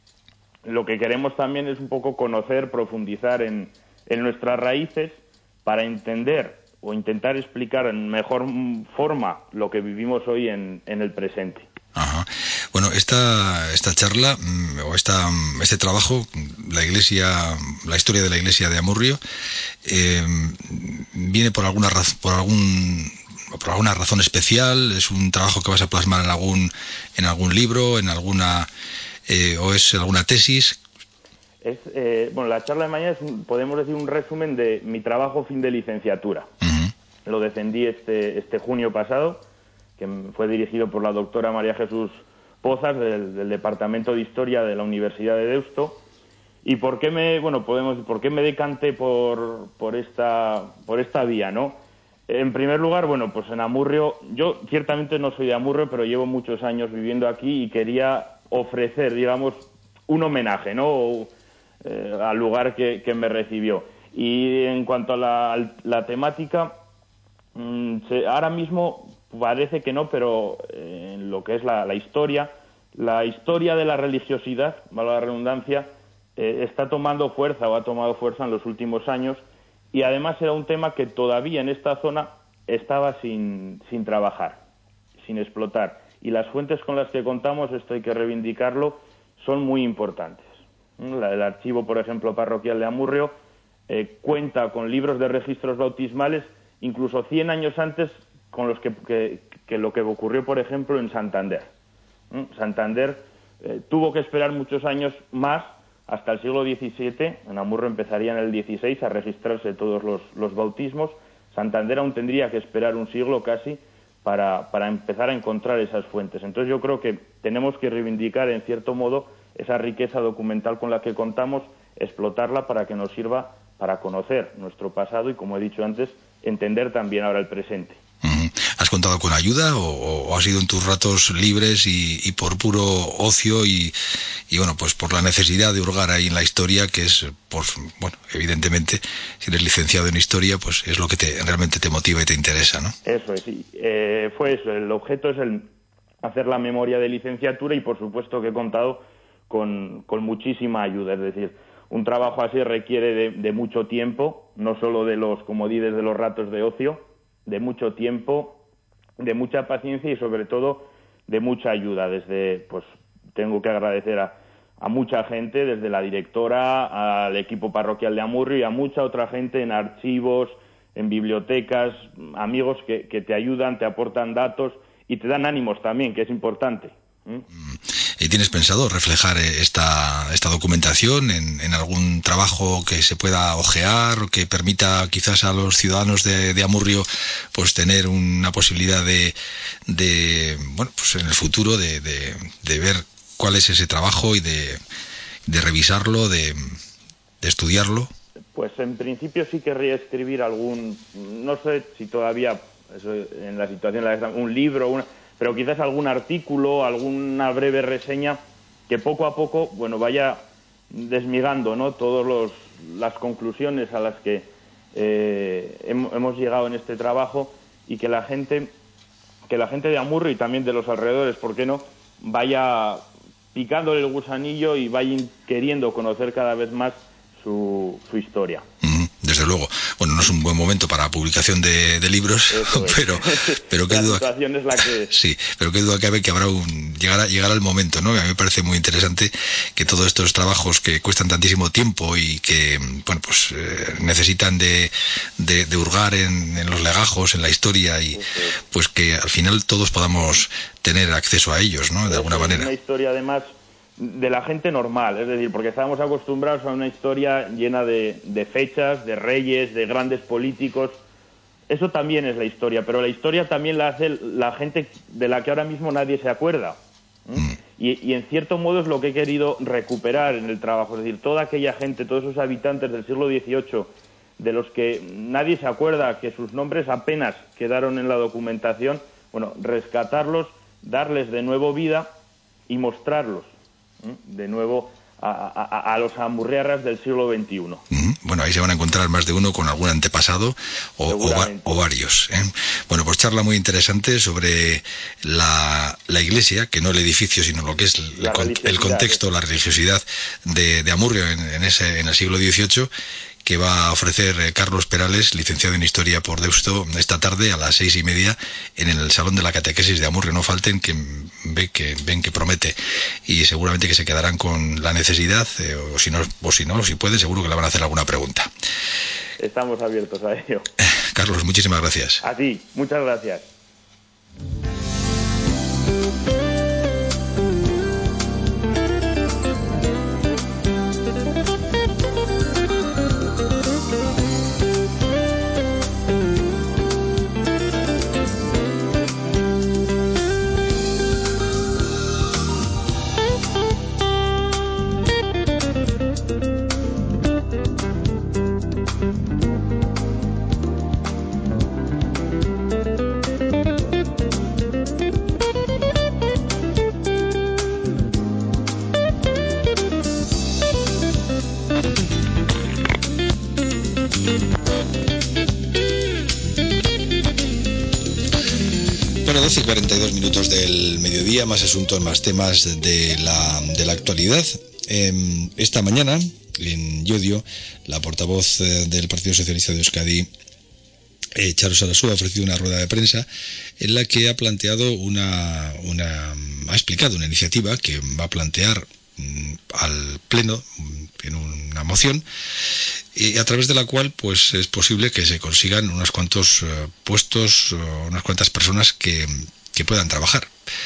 lo que queremos también es un poco conocer, profundizar en, en nuestras raíces para entender o intentar explicar en mejor forma lo que vivimos hoy en, en el presente. Ajá. Bueno, esta esta charla o esta este trabajo, la Iglesia, la historia de la Iglesia de Amurrio, eh, viene por alguna raz- por algún por alguna razón especial. Es un trabajo que vas a plasmar en algún en algún libro, en alguna eh, o es alguna tesis. Es eh, bueno, la charla de mañana es un, podemos decir un resumen de mi trabajo fin de licenciatura. Uh-huh. Lo defendí este este junio pasado, que fue dirigido por la doctora María Jesús Pozas del, del Departamento de Historia de la Universidad de Deusto. ¿Y por qué me, bueno, podemos, por qué me decanté por por esta por esta vía, ¿no? En primer lugar, bueno, pues en Amurrio, yo ciertamente no soy de Amurrio, pero llevo muchos años viviendo aquí y quería ofrecer, digamos, un homenaje, ¿no?, eh, al lugar que, que me recibió. Y en cuanto a la, la temática, mmm, se, ahora mismo parece que no, pero eh, en lo que es la, la historia, la historia de la religiosidad, valga la redundancia, eh, está tomando fuerza o ha tomado fuerza en los últimos años. Y además era un tema que todavía en esta zona estaba sin, sin trabajar, sin explotar. Y las fuentes con las que contamos, esto hay que reivindicarlo, son muy importantes. El archivo, por ejemplo, parroquial de Amurrio, eh, cuenta con libros de registros bautismales incluso cien años antes con los que, que, que lo que ocurrió, por ejemplo, en Santander. ¿Mm? Santander eh, tuvo que esperar muchos años más, hasta el siglo diecisiete, en Amurrio empezaría en el dieciséis a registrarse todos los, los bautismos. Santander aún tendría que esperar un siglo casi para, para empezar a encontrar esas fuentes. Entonces yo creo que tenemos que reivindicar, en cierto modo, esa riqueza documental con la que contamos, explotarla para que nos sirva para conocer nuestro pasado y, como he dicho antes, entender también ahora el presente. Uh-huh. ¿Has contado con ayuda o, o has sido en tus ratos libres y, y por puro ocio y, y bueno, pues por la necesidad de hurgar ahí en la historia, que es, pues, bueno, evidentemente, si eres licenciado en historia, pues es lo que te, realmente te motiva y te interesa, ¿no? Eso es, sí. Eh, fue eso, el objeto es el hacer la memoria de licenciatura y, por supuesto, que he contado con, con muchísima ayuda, es decir, un trabajo así requiere de, de mucho tiempo, no solo de los, como di, desde los ratos de ocio, de mucho tiempo, de mucha paciencia y sobre todo de mucha ayuda. Desde, pues tengo que agradecer a, a mucha gente, desde la directora, al equipo parroquial de Amurrio y a mucha otra gente en archivos, en bibliotecas, amigos que, que te ayudan, te aportan datos y te dan ánimos también, que es importante. ¿Mm? ¿Y tienes pensado reflejar esta, esta documentación en, en algún trabajo que se pueda ojear o que permita quizás a los ciudadanos de, de Amurrio pues tener una posibilidad de, de bueno, pues en el futuro de, de, de ver cuál es ese trabajo y de, de revisarlo, de, de estudiarlo? Pues en principio sí querría escribir algún, no sé si todavía eso, en la situación un libro, una, pero quizás algún artículo, alguna breve reseña que poco a poco, bueno, vaya desmigando, ¿no?, todas los, las conclusiones a las que eh, hemos llegado en este trabajo y que la gente, que la gente de Amurrio y también de los alrededores, ¿por qué no?, vaya picándole el gusanillo y vaya queriendo conocer cada vez más su, su historia. Desde luego. Bueno, no es un buen momento para la publicación de, de libros, pero pero qué la duda situación es la que es. Sí, pero qué duda cabe que habrá un llegará llegará el momento, ¿no? A mí me parece muy interesante que todos estos trabajos que cuestan tantísimo tiempo y que, bueno, pues eh, necesitan de, de, de hurgar en, en los legajos, en la historia y pues que al final todos podamos tener acceso a ellos, ¿no? De alguna manera. Una historia además de la gente normal, es decir, porque estábamos acostumbrados a una historia llena de, de fechas, de reyes, de grandes políticos. Eso también es la historia, pero la historia también la hace la gente de la que ahora mismo nadie se acuerda. ¿Mm? Y, y en cierto modo es lo que he querido recuperar en el trabajo, es decir, toda aquella gente, todos esos habitantes del siglo dieciocho, de los que nadie se acuerda, que sus nombres apenas quedaron en la documentación, bueno, rescatarlos, darles de nuevo vida y mostrarlos ¿eh? de nuevo a, a, a los amurriarras del siglo veintiuno. Uh-huh. Bueno, ahí se van a encontrar más de uno con algún antepasado o, o, va, o varios. ¿eh? Bueno, pues charla muy interesante sobre la, la iglesia, que no el edificio, sino lo que es el, el contexto, ¿eh? La religiosidad de, de Amurrio en, en, ese, en el siglo dieciocho, que va a ofrecer Carlos Perales, licenciado en Historia por Deusto, esta tarde a las seis y media en el Salón de la Catequesis de Amurrio. No falten, que ven que, ven que promete, y seguramente que se quedarán con la necesidad, eh, o si no, o si no, si pueden, seguro que le van a hacer alguna pregunta. Estamos abiertos a ello. Carlos, muchísimas gracias. A ti, muchas gracias. doce y cuarenta y dos minutos del mediodía, más asuntos, más temas de la, de la actualidad. Eh, esta mañana, en Llodio, la portavoz eh, del Partido Socialista de Euskadi, eh, Charo Sarasua, ha ofrecido una rueda de prensa en la que ha planteado una, una ha explicado una iniciativa que va a plantear mm, al Pleno en una moción, y a través de la cual pues es posible que se consigan unos cuantos uh, puestos, uh, unas cuantas personas que, que puedan trabajar.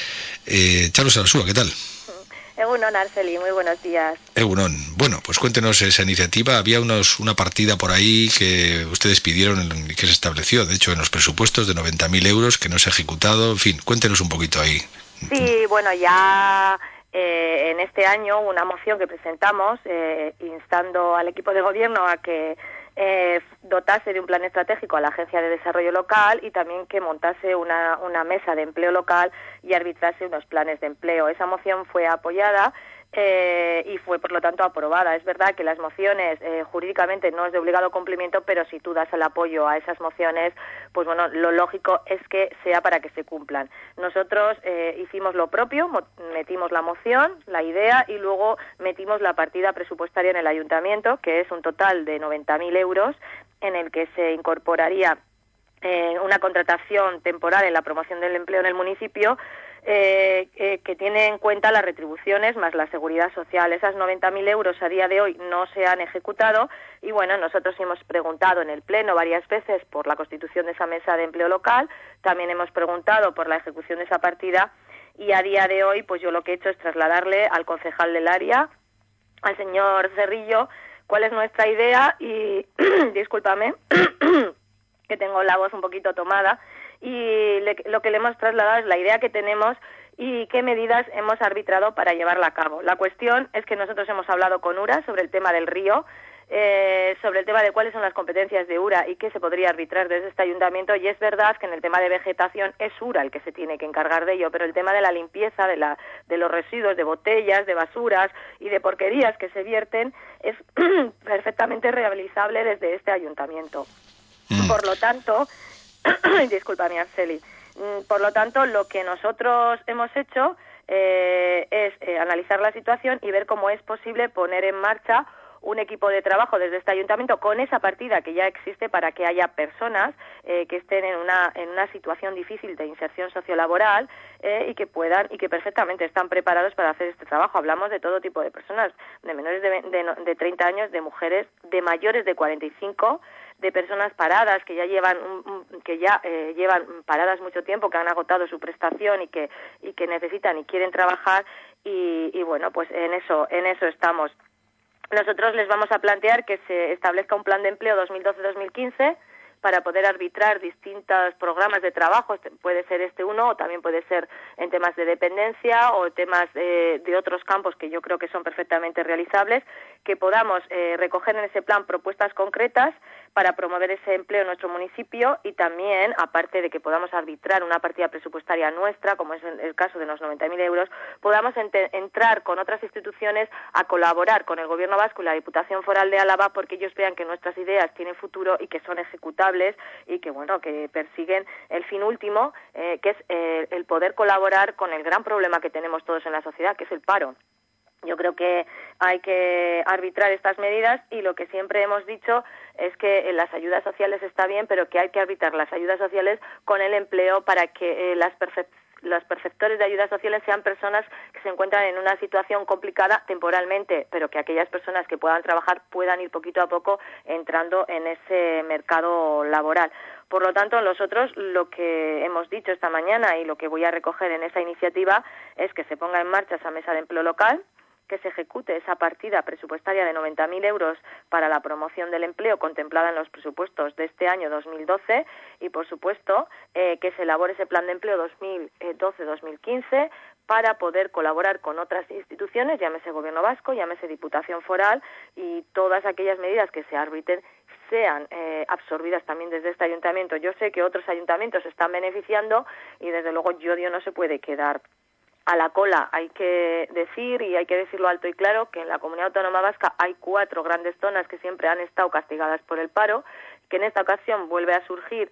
Eh, Charo Sarasúa, ¿qué tal? Egunon, Arceli, muy buenos días. Egunon. Bueno, pues cuéntenos esa iniciativa. Había unos una partida por ahí que ustedes pidieron y que se estableció, de hecho, en los presupuestos de noventa mil euros, que no se ha ejecutado. En fin, cuéntenos un poquito ahí. Sí, bueno, ya... Eh, en este año una moción que presentamos eh, instando al equipo de gobierno a que eh, dotase de un plan estratégico a la Agencia de Desarrollo Local y también que montase una, una mesa de empleo local y arbitrase unos planes de empleo. Esa moción fue apoyada eh, y fue por lo tanto aprobada. Es verdad que las mociones eh, jurídicamente no es de obligado cumplimiento, pero si tú das el apoyo a esas mociones, pues bueno, lo lógico es que sea para que se cumplan. Nosotros eh, hicimos lo propio, metimos la moción, la idea, y luego metimos la partida presupuestaria en el ayuntamiento, que es un total de noventa mil euros, en el que se incorporaría eh, una contratación temporal en la promoción del empleo en el municipio, Eh, eh, que tiene en cuenta las retribuciones más la seguridad social. Esas noventa mil euros a día de hoy no se han ejecutado y bueno, nosotros hemos preguntado en el Pleno varias veces por la constitución de esa mesa de empleo local, también hemos preguntado por la ejecución de esa partida y a día de hoy pues yo lo que he hecho es trasladarle al concejal del área, al señor Cerrillo, cuál es nuestra idea y discúlpame que tengo la voz un poquito tomada. Y le, lo que le hemos trasladado es la idea que tenemos y qué medidas hemos arbitrado para llevarla a cabo. La cuestión es que nosotros hemos hablado con URA sobre el tema del río, eh, sobre el tema de cuáles son las competencias de URA y qué se podría arbitrar desde este ayuntamiento, y es verdad que en el tema de vegetación es URA el que se tiene que encargar de ello, pero el tema de la limpieza de, la, de los residuos, de botellas, de basuras y de porquerías que se vierten es perfectamente realizable desde este ayuntamiento. Mm. Por lo tanto... Disculpa, mi Arceli. Por lo tanto, lo que nosotros hemos hecho eh, es eh, analizar la situación y ver cómo es posible poner en marcha un equipo de trabajo desde este ayuntamiento con esa partida que ya existe para que haya personas eh, que estén en una en una situación difícil de inserción sociolaboral eh, y que puedan y que perfectamente están preparados para hacer este trabajo. Hablamos de todo tipo de personas, de menores de, de, de treinta años, de mujeres, de mayores de cuarenta y cinco, de personas paradas que ya llevan que ya eh, llevan paradas mucho tiempo, que han agotado su prestación y que y que necesitan y quieren trabajar y, y bueno, pues en eso en eso estamos. Nosotros les vamos a plantear que se establezca un plan de empleo dos mil doce dos mil quince para poder arbitrar distintos programas de trabajo, puede ser este uno o también puede ser en temas de dependencia o temas eh, de otros campos que yo creo que son perfectamente realizables, que podamos eh, recoger en ese plan propuestas concretas para promover ese empleo en nuestro municipio y también, aparte de que podamos arbitrar una partida presupuestaria nuestra, como es el caso de los noventa mil euros, podamos ent- entrar con otras instituciones a colaborar con el Gobierno vasco y la Diputación Foral de Álava porque ellos vean que nuestras ideas tienen futuro y que son ejecutables y que, bueno, que persiguen el fin último, eh, que es eh, el poder colaborar con el gran problema que tenemos todos en la sociedad, que es el paro. Yo creo que hay que arbitrar estas medidas y lo que siempre hemos dicho es que en las ayudas sociales está bien, pero que hay que arbitrar las ayudas sociales con el empleo para que eh, las perfec- los perceptores de ayudas sociales sean personas que se encuentran en una situación complicada temporalmente, pero que aquellas personas que puedan trabajar puedan ir poquito a poco entrando en ese mercado laboral. Por lo tanto, nosotros lo que hemos dicho esta mañana y lo que voy a recoger en esa iniciativa es que se ponga en marcha esa mesa de empleo local, que se ejecute esa partida presupuestaria de noventa mil euros para la promoción del empleo contemplada en los presupuestos de este año dos mil doce y, por supuesto, eh, que se elabore ese plan de empleo dos mil doce dos mil quince para poder colaborar con otras instituciones, llámese Gobierno Vasco, llámese Diputación Foral y todas aquellas medidas que se arbitren sean eh, absorbidas también desde este ayuntamiento. Yo sé que otros ayuntamientos se están beneficiando y, desde luego, Llodio no se puede quedar a la cola. Hay que decir, y hay que decirlo alto y claro, que en la Comunidad Autónoma Vasca hay cuatro grandes zonas que siempre han estado castigadas por el paro, que en esta ocasión vuelve a surgir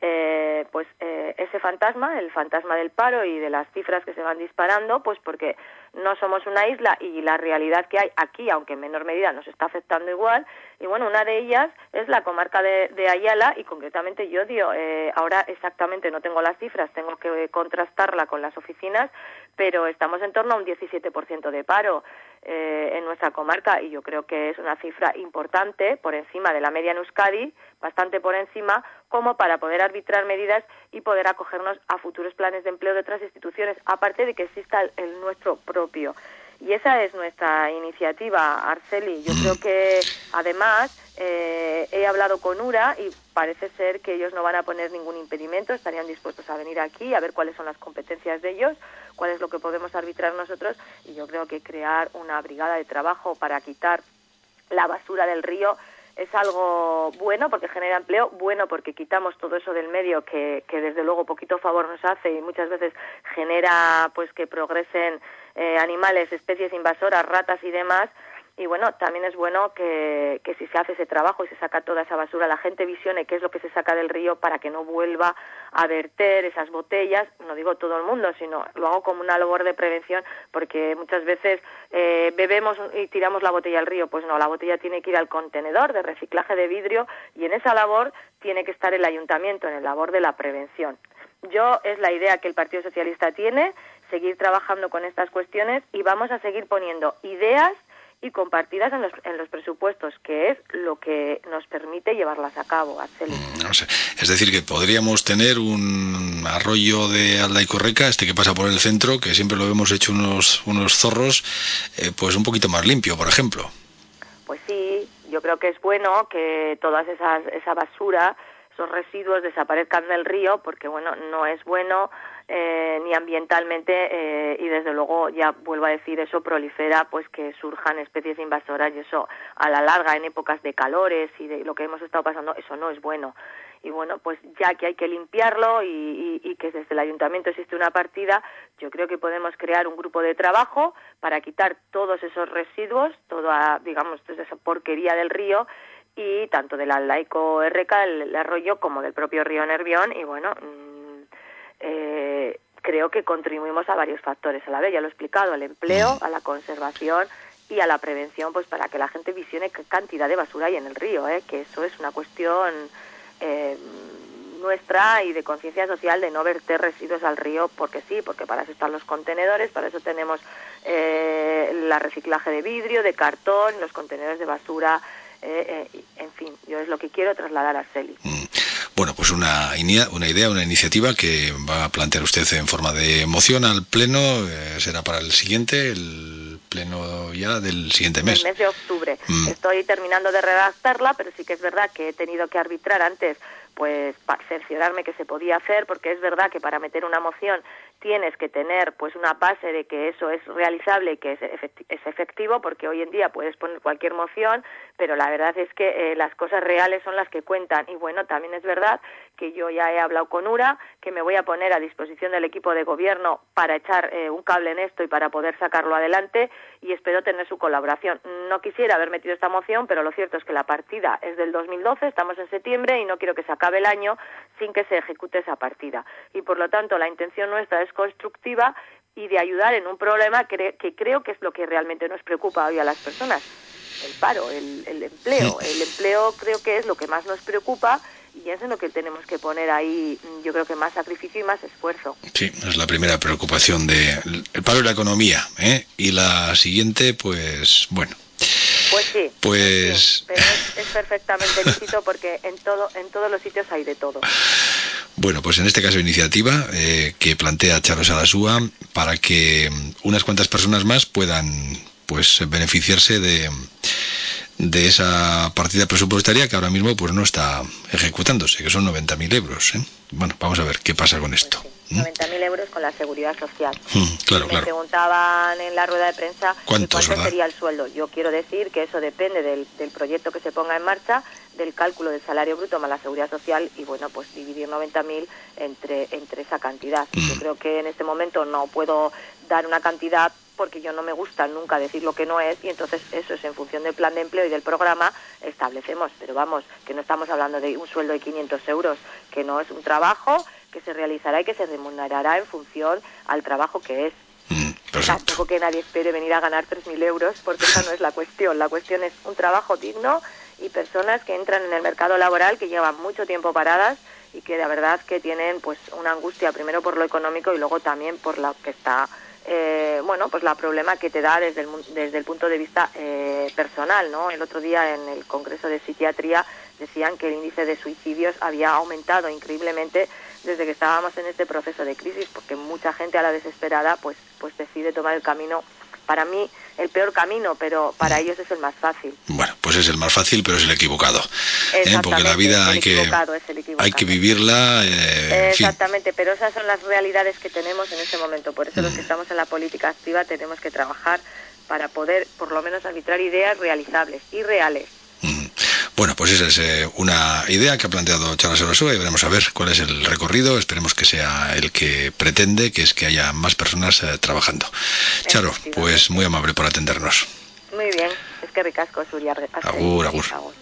eh, pues eh, ese fantasma, el fantasma del paro y de las cifras que se van disparando, pues porque no somos una isla y la realidad que hay aquí, aunque en menor medida, nos está afectando igual. Y bueno, una de ellas es la comarca de, de Ayala y concretamente Llodio. Eh, ahora exactamente no tengo las cifras, tengo que contrastarla con las oficinas, pero estamos en torno a un diecisiete por ciento de paro eh, en nuestra comarca y yo creo que es una cifra importante, por encima de la media en Euskadi, bastante por encima, como para poder arbitrar medidas y poder acogernos a futuros planes de empleo de otras instituciones, aparte de que exista el, el nuestro propio. Y esa es nuestra iniciativa, Arceli. Yo creo que, además, eh, he hablado con URA y parece ser que ellos no van a poner ningún impedimento, estarían dispuestos a venir aquí a ver cuáles son las competencias de ellos, cuál es lo que podemos arbitrar nosotros, y yo creo que crear una brigada de trabajo para quitar la basura del río es algo bueno porque genera empleo, bueno porque quitamos todo eso del medio que, que desde luego poquito favor nos hace y muchas veces genera pues que progresen eh, animales, especies invasoras, ratas y demás. Y bueno, también es bueno que, que si se hace ese trabajo y se saca toda esa basura, la gente visione qué es lo que se saca del río para que no vuelva a verter esas botellas. No digo todo el mundo, sino lo hago como una labor de prevención, porque muchas veces eh, bebemos y tiramos la botella al río. Pues no, la botella tiene que ir al contenedor de reciclaje de vidrio y en esa labor tiene que estar el ayuntamiento, en la labor de la prevención. Yo es la idea que el Partido Socialista tiene, seguir trabajando con estas cuestiones y vamos a seguir poniendo ideas y compartidas en los, en los presupuestos, que es lo que nos permite llevarlas a cabo, Arceli. No sé. Es decir, que podríamos tener un arroyo de Aldaicorreca, este que pasa por el centro, que siempre lo hemos hecho unos, unos zorros, eh, pues un poquito más limpio, por ejemplo. Pues sí, yo creo que es bueno que todas esas esa basura, esos residuos desaparezcan del río, porque bueno, no es bueno eh, ni ambientalmente eh, y desde luego, ya vuelvo a decir, eso prolifera pues que surjan especies invasoras y eso a la larga en épocas de calores y de lo que hemos estado pasando, eso no es bueno. Y bueno, pues ya que hay que limpiarlo y, y, y que desde el ayuntamiento existe una partida, yo creo que podemos crear un grupo de trabajo para quitar todos esos residuos, toda, digamos, toda esa porquería del río, y tanto del Aldaicorreca, el, el arroyo, como del propio río Nervión, y bueno, mmm, eh, creo que contribuimos a varios factores a la vez, ya lo he explicado, al empleo, a la conservación y a la prevención, pues para que la gente visione qué cantidad de basura hay en el río, ¿eh? Que eso es una cuestión eh, nuestra y de conciencia social, de no verter residuos al río porque sí, porque para eso están los contenedores, para eso tenemos eh, el reciclaje de vidrio, de cartón, los contenedores de basura Eh, eh, en fin, yo es lo que quiero trasladar a Arceli. Mm. Bueno, pues una, una idea, una iniciativa que va a plantear usted en forma de moción al Pleno, eh, será para el siguiente, el Pleno ya del siguiente mes. El mes de octubre. Mm. Estoy terminando de redactarla, pero sí que es verdad que he tenido que arbitrar antes, pues para cerciorarme que se podía hacer, porque es verdad que para meter una moción tienes que tener pues una base de que eso es realizable y que es, efecti- es efectivo, porque hoy en día puedes poner cualquier moción, pero la verdad es que eh, las cosas reales son las que cuentan. Y bueno, también es verdad que yo ya he hablado con URA, que me voy a poner a disposición del equipo de gobierno para echar eh, un cable en esto y para poder sacarlo adelante, y espero tener su colaboración. No quisiera haber metido esta moción, pero lo cierto es que la partida es del dos mil doce, estamos en septiembre y no quiero que se acabe el año sin que se ejecute esa partida. Y por lo tanto la intención nuestra es constructiva y de ayudar en un problema que, que creo que es lo que realmente nos preocupa hoy a las personas. El paro, el, el empleo. El empleo creo que es lo que más nos preocupa y es en lo que tenemos que poner ahí, yo creo que más sacrificio y más esfuerzo. Sí, es la primera preocupación de el paro y la economía, ¿eh? Y la siguiente, pues, bueno. Pues sí, pues... sí, pero es, es perfectamente lícito porque en todo en todos los sitios hay de todo. Bueno, pues en este caso iniciativa eh, que plantea Charo Sarasúa para que unas cuantas personas más puedan pues beneficiarse de, de esa partida presupuestaria que ahora mismo pues no está ejecutándose, que son noventa mil euros. ¿eh? Bueno, vamos a ver qué pasa con esto. Pues sí, noventa mil euros con la seguridad social. Mm, claro, Me claro. preguntaban en la rueda de prensa ¿Cuántos, cuánto verdad? sería el sueldo. Yo quiero decir que eso depende del, del proyecto que se ponga en marcha, del cálculo del salario bruto más la seguridad social y bueno, pues dividir noventa mil entre, entre esa cantidad. Mm. Yo creo que en este momento no puedo dar una cantidad porque yo no me gusta nunca decir lo que no es y entonces eso es en función del plan de empleo y del programa establecemos, pero vamos, que no estamos hablando de un sueldo de quinientos euros, que no es un trabajo que se realizará y que se remunerará en función al trabajo que es. Mm, Tampoco que nadie espere venir a ganar tres mil euros porque esa no es la cuestión, la cuestión es un trabajo digno y personas que entran en el mercado laboral que llevan mucho tiempo paradas y que la verdad que tienen pues una angustia primero por lo económico y luego también por lo que está Eh, bueno, pues la problema que te da desde el, desde el punto de vista eh, personal, ¿no? El otro día en el Congreso de Psiquiatría decían que el índice de suicidios había aumentado increíblemente desde que estábamos en este proceso de crisis, porque mucha gente a la desesperada pues, pues decide tomar el camino, para mí el peor camino, pero para ellos es el más fácil. Bueno, pues es el más fácil, pero es el equivocado. ¿eh? Porque la vida hay que, hay que vivirla. Eh, Exactamente, en fin. Pero esas son las realidades que tenemos en este momento. Por eso mm. los que estamos en la política activa tenemos que trabajar para poder, por lo menos, arbitrar ideas realizables y reales. Mm. Bueno, pues esa es eh, una idea que ha planteado Charo Sarasúa y veremos a ver cuál es el recorrido. Esperemos que sea el que pretende, que es que haya más personas eh, trabajando. Charo, pues muy amable por atendernos. Muy bien, es que ricasco, Suria. Agur, agur. agur.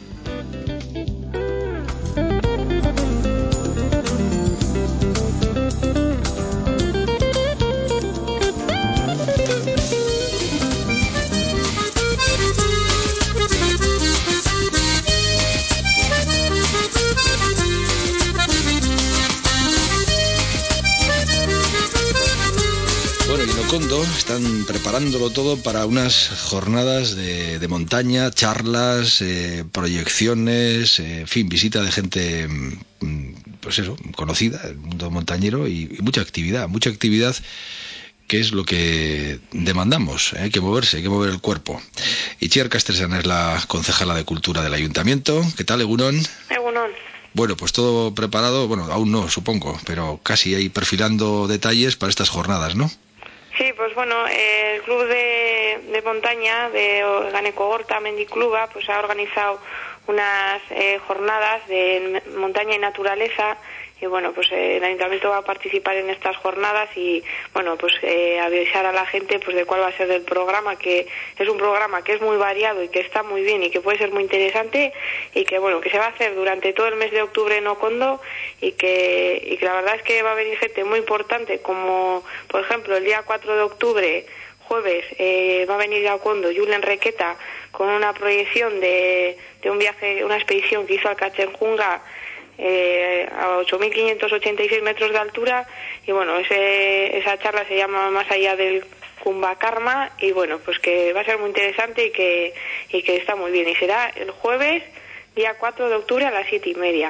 Bueno, y en Ocondo están preparándolo todo para unas jornadas de, de montaña, charlas, eh, proyecciones, eh, en fin, visita de gente, pues eso, conocida, el mundo montañero y, y mucha actividad, mucha actividad que es lo que demandamos, ¿eh? Hay que moverse, hay que mover el cuerpo. Itziar Castresana es la concejala de Cultura del Ayuntamiento. ¿Qué tal, Egunon? Egunon. Bueno, pues todo preparado, bueno, aún no, supongo, pero casi ahí perfilando detalles para estas jornadas, ¿no? Sí, pues bueno, el club de, de montaña de Ganekogorta Mendicluba pues ha organizado unas eh, jornadas de montaña y naturaleza y bueno, pues eh, el ayuntamiento va a participar en estas jornadas y bueno, pues eh, avisar a la gente pues de cuál va a ser el programa, que es un programa que es muy variado y que está muy bien y que puede ser muy interesante y que bueno, que se va a hacer durante todo el mes de octubre en Ocondo y que, y que la verdad es que va a venir gente muy importante, como por ejemplo el día cuatro de octubre, jueves, eh, va a venir a Ocondo Julen Requeta con una proyección de, de un viaje, una expedición que hizo al Cachenjunga eh, a ocho mil quinientos ochenta y seis metros de altura y bueno, ese, esa charla se llama Más allá del Kumbakarma, y bueno, pues que va a ser muy interesante y que, y que está muy bien. Y será el jueves, día cuatro de octubre a las siete y media.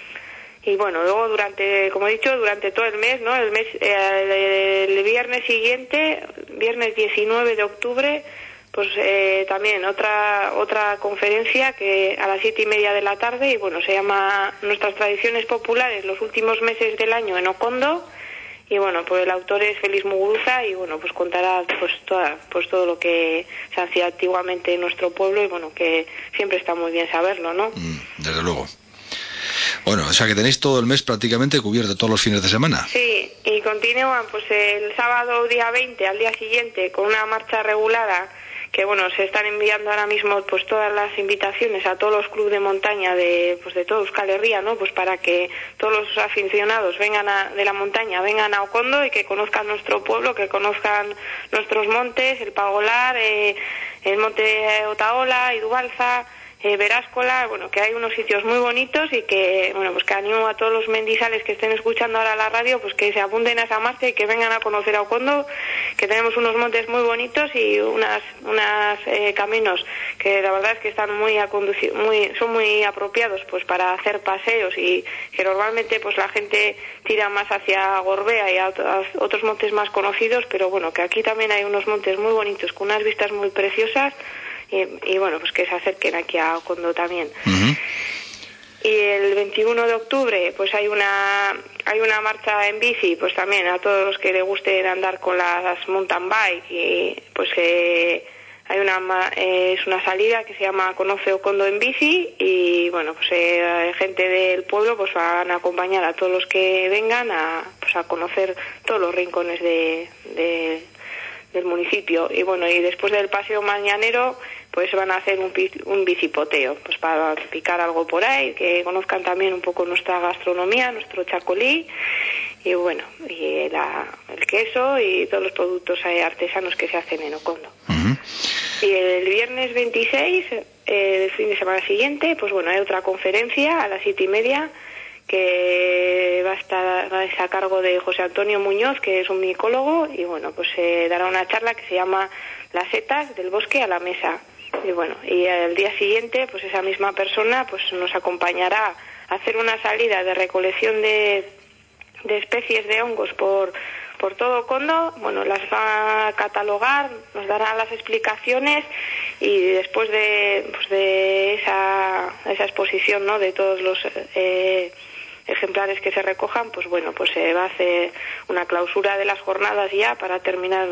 Y bueno, luego durante, como he dicho, durante todo el mes, ¿no? El mes, eh, el, el viernes siguiente, viernes diecinueve de octubre, pues eh, también otra otra conferencia que a las siete y media de la tarde, y bueno, se llama Nuestras tradiciones populares los últimos meses del año en Okondo. Y bueno, pues el autor es Félix Muguruza, y bueno, pues contará pues toda, pues todo lo que se hacía antiguamente en nuestro pueblo, y bueno, que siempre está muy bien saberlo, ¿no? Mm, desde luego. Bueno, o sea que tenéis todo el mes prácticamente cubierto, todos los fines de semana. Sí, y continúan pues el sábado día veinte, al día siguiente, con una marcha regulada, que bueno, se están enviando ahora mismo pues todas las invitaciones a todos los clubes de montaña de pues de todo Euskal Herria, ¿no? Pues para que todos los aficionados vengan a, de la montaña vengan a Okondo y que conozcan nuestro pueblo, que conozcan nuestros montes, el Pagolar, eh, el monte Otaola, Idubalza, Eh, Veráscola, bueno, que hay unos sitios muy bonitos, y que, bueno, pues que animo a todos los mendizales que estén escuchando ahora la radio, pues que se apunten a esa marcha y que vengan a conocer a Okondo, que tenemos unos montes muy bonitos y unas unas eh, caminos que la verdad es que están muy a conducir, muy son muy apropiados pues para hacer paseos, y que normalmente pues la gente tira más hacia Gorbea y a, a otros montes más conocidos, pero bueno, que aquí también hay unos montes muy bonitos con unas vistas muy preciosas. Y, y bueno, pues que se acerquen aquí a Okondo también. Uh-huh. Y el veintiuno de octubre pues hay una hay una marcha en bici, pues también a todos los que les guste andar con las mountain bike, y pues que hay una eh, es una salida que se llama Conoce Okondo en bici, y bueno, pues eh, gente del pueblo pues van a acompañar a todos los que vengan a pues a conocer todos los rincones de, de del municipio. Y bueno, y después del paseo mañanero pues van a hacer un, un bicipoteo, pues para picar algo por ahí, que conozcan también un poco nuestra gastronomía, nuestro chacolí, y bueno, y la, el queso y todos los productos artesanos que se hacen en Okondo. Uh-huh. Y el viernes veintiséis, eh, el fin de semana siguiente, pues bueno, hay otra conferencia a las siete y media, que va a estar a cargo de José Antonio Muñoz, que es un micólogo, y bueno, pues se eh, dará una charla que se llama Las setas del bosque a la mesa. Y bueno, y al día siguiente, pues esa misma persona pues nos acompañará a hacer una salida de recolección de, de especies de hongos por por todo Okondo. Bueno, las va a catalogar, nos dará las explicaciones, y después de pues de esa esa exposición, ¿no?, de todos los eh, ejemplares que se recojan, pues bueno, pues se va a hacer una clausura de las jornadas ya para terminar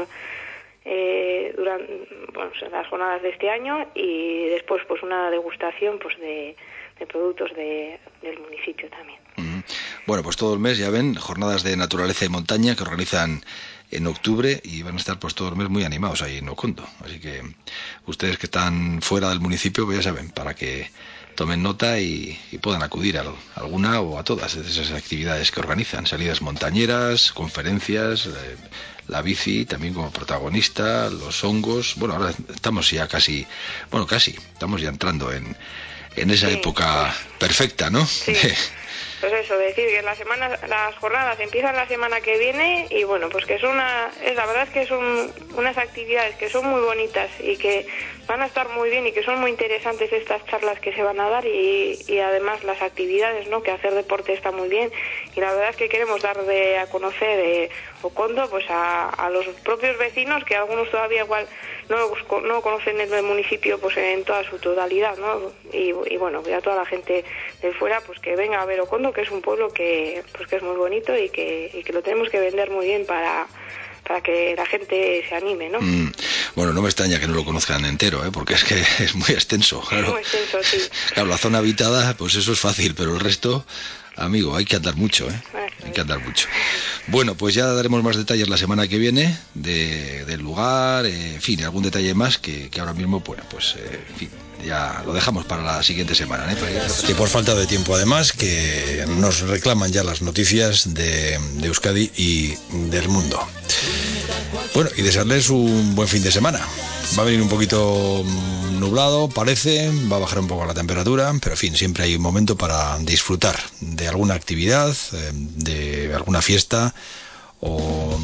eh, durante bueno, las jornadas de este año, y después pues una degustación pues de, de productos de, del municipio también. Mm. Bueno, pues todo el mes, ya ven, jornadas de naturaleza y montaña que organizan en octubre, y van a estar pues todo el mes muy animados ahí en Okondo. Así que ustedes que están fuera del municipio, pues ya saben, para que tomen nota y, y puedan acudir a alguna o a todas esas actividades que organizan, salidas montañeras, conferencias, eh, la bici también como protagonista, los hongos. Bueno, ahora estamos ya casi, bueno, casi, estamos ya entrando en, en esa sí, época pues, perfecta, ¿no? Sí. Pues eso, decir que la semana, las jornadas empiezan la semana que viene, y bueno, pues que son una, es la verdad es que son unas actividades que son muy bonitas y que van a estar muy bien, y que son muy interesantes estas charlas que se van a dar, y, y además las actividades, ¿no?, que hacer deporte está muy bien, y la verdad es que queremos dar de a conocer eh, Okondo pues a, a los propios vecinos, que algunos todavía igual no, no conocen el municipio pues en toda su totalidad, ¿no? Y, y bueno, a toda la gente de fuera pues que venga a ver Okondo, que es un pueblo que pues que es muy bonito, y que, y que lo tenemos que vender muy bien para para que la gente se anime, ¿no? Mm, bueno, no me extraña que no lo conozcan entero, ¿eh? Porque es que es muy extenso, claro. Es muy extenso, sí. Claro, la zona habitada, pues eso es fácil, pero el resto, amigo, hay que andar mucho, ¿eh? Hay que andar mucho. Bueno, pues ya daremos más detalles la semana que viene de, del lugar, eh, en fin, algún detalle más que, que ahora mismo, bueno, pues, eh, en fin, ya lo dejamos para la siguiente semana, ¿eh? Que por falta de tiempo, además, que nos reclaman ya las noticias de, de Euskadi y del mundo. Bueno, y desearles un buen fin de semana. Va a venir un poquito nublado, parece, va a bajar un poco la temperatura, pero en fin, siempre hay un momento para disfrutar de alguna actividad, de alguna fiesta, o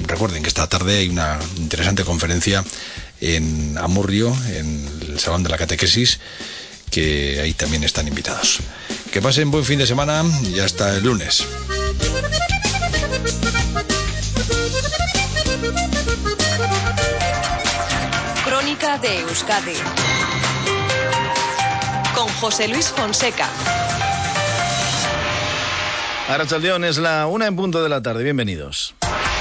recuerden que esta tarde hay una interesante conferencia en Amurrio, en el Salón de la Catequesis, que ahí también están invitados. Que pasen buen fin de semana y hasta el lunes. Crónica de Euskadi con José Luis Fonseca. Arratsaldeon, es la una en punto de la tarde. Bienvenidos.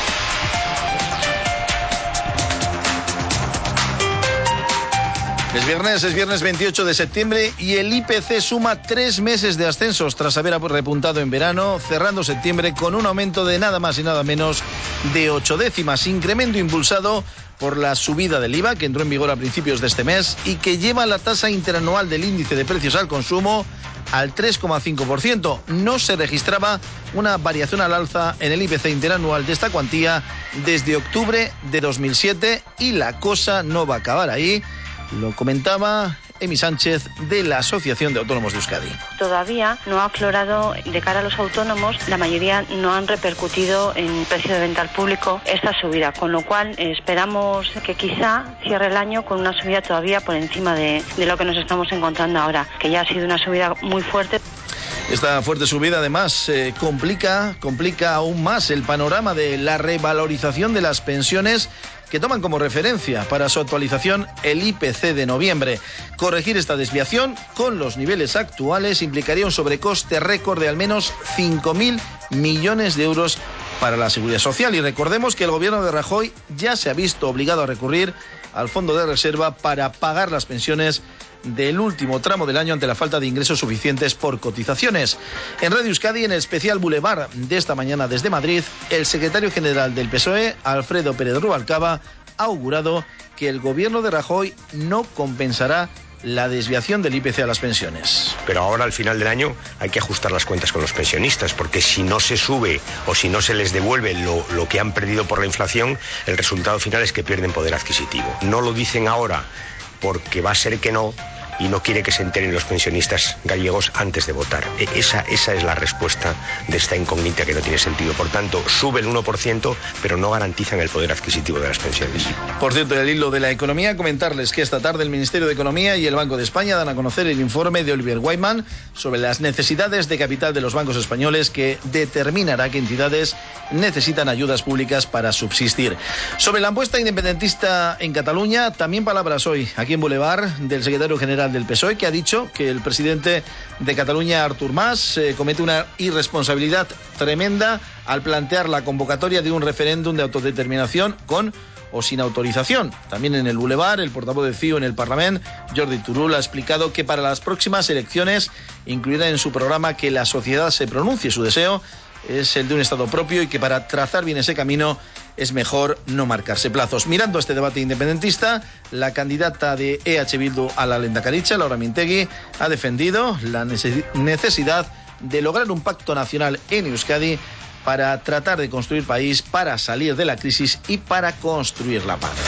Es viernes, es viernes veintiocho de septiembre y el I P C suma tres meses de ascensos tras haber repuntado en verano, cerrando septiembre con un aumento de nada más y nada menos de ocho décimas, incremento impulsado por la subida del I V A que entró en vigor a principios de este mes y que lleva la tasa interanual del índice de precios al consumo al tres coma cinco por ciento. No se registraba una variación al alza en el I P C interanual de esta cuantía desde octubre de dos mil siete y la cosa no va a acabar ahí. Lo comentaba Emi Sánchez de la Asociación de Autónomos de Euskadi. Todavía no ha aflorado de cara a los autónomos, la mayoría no han repercutido en precio de venta al público esta subida, con lo cual esperamos que quizá cierre el año con una subida todavía por encima de, de lo que nos estamos encontrando ahora, que ya ha sido una subida muy fuerte. Esta fuerte subida además eh, complica, complica aún más el panorama de la revalorización de las pensiones que toman como referencia para su actualización el I P C de noviembre. Corregir esta desviación con los niveles actuales implicaría un sobrecoste récord de al menos cinco mil millones de euros para la Seguridad Social. Y recordemos que el gobierno de Rajoy ya se ha visto obligado a recurrir al Fondo de Reserva para pagar las pensiones del último tramo del año ante la falta de ingresos suficientes por cotizaciones. En Radio Euskadi, en el especial Boulevard de esta mañana desde Madrid, el secretario general del P S O E, Alfredo Pérez Rubalcaba, ha augurado que el gobierno de Rajoy no compensará la desviación del I P C a las pensiones. Pero ahora, al final del año, hay que ajustar las cuentas con los pensionistas, porque si no se sube o si no se les devuelve lo, lo que han perdido por la inflación, el resultado final es que pierden poder adquisitivo. No lo dicen ahora porque va a ser que no, y no quiere que se enteren los pensionistas gallegos antes de votar. Esa, esa es la respuesta de esta incógnita que no tiene sentido. Por tanto, sube el uno por ciento, pero no garantizan el poder adquisitivo de las pensiones. Por cierto, en el hilo de la economía, comentarles que esta tarde el Ministerio de Economía y el Banco de España dan a conocer el informe de Oliver Wyman sobre las necesidades de capital de los bancos españoles, que determinará qué entidades necesitan ayudas públicas para subsistir. Sobre la apuesta independentista en Cataluña, también palabras hoy, aquí en Boulevard, del secretario general del P S O E, que ha dicho que el presidente de Cataluña, Artur Mas, eh, comete una irresponsabilidad tremenda al plantear la convocatoria de un referéndum de autodeterminación con o sin autorización. También en el Boulevard, el portavoz de C I O en el Parlamento, Jordi Turull, ha explicado que para las próximas elecciones incluirá en su programa que la sociedad se pronuncie. Su deseo es el de un Estado propio y que para trazar bien ese camino es mejor no marcarse plazos. Mirando este debate independentista, la candidata de E H Bildu a la Lehendakaritza, Laura Mintegi, ha defendido la necesidad de lograr un pacto nacional en Euskadi para tratar de construir país, para salir de la crisis y para construir la paz.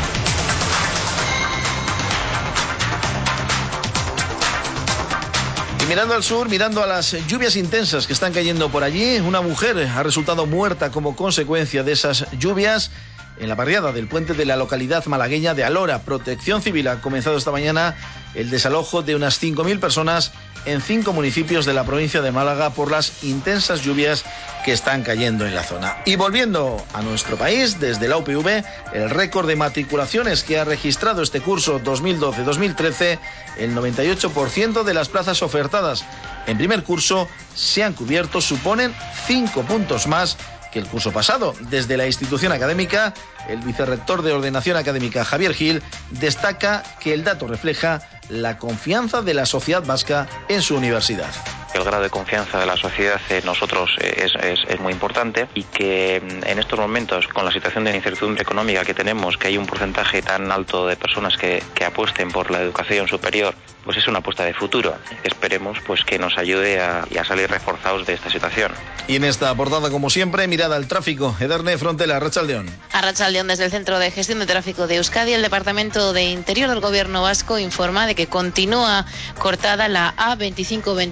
Y mirando al sur, mirando a las lluvias intensas que están cayendo por allí, una mujer ha resultado muerta como consecuencia de esas lluvias en la barriada del puente de la localidad malagueña de Alora. Protección Civil ha comenzado esta mañana el desalojo de unas cinco mil personas en cinco municipios de la provincia de Málaga por las intensas lluvias que están cayendo en la zona. Y volviendo a nuestro país, desde la U P V, el récord de matriculaciones que ha registrado este curso dos mil doce dos mil trece, el noventa y ocho por ciento de las plazas ofertadas en primer curso se han cubierto, suponen cinco puntos más que el curso pasado. Desde la institución académica, el vicerrector de Ordenación Académica, Javier Gil, destaca que el dato refleja la confianza de la sociedad vasca en su universidad. El grado de confianza de la sociedad en nosotros es, es, es muy importante y que en estos momentos, con la situación de incertidumbre económica que tenemos, que hay un porcentaje tan alto de personas que, que apuesten por la educación superior, pues es una apuesta de futuro. Esperemos pues que nos ayude a, a salir reforzados de esta situación. Y en esta portada, como siempre, mirada al tráfico. Ederne Frontela, Arratsaldeon. Arratsaldeon, desde el Centro de Gestión de Tráfico de Euskadi, el Departamento de Interior del Gobierno Vasco informa de que continúa cortada la A veinticinco veintidós en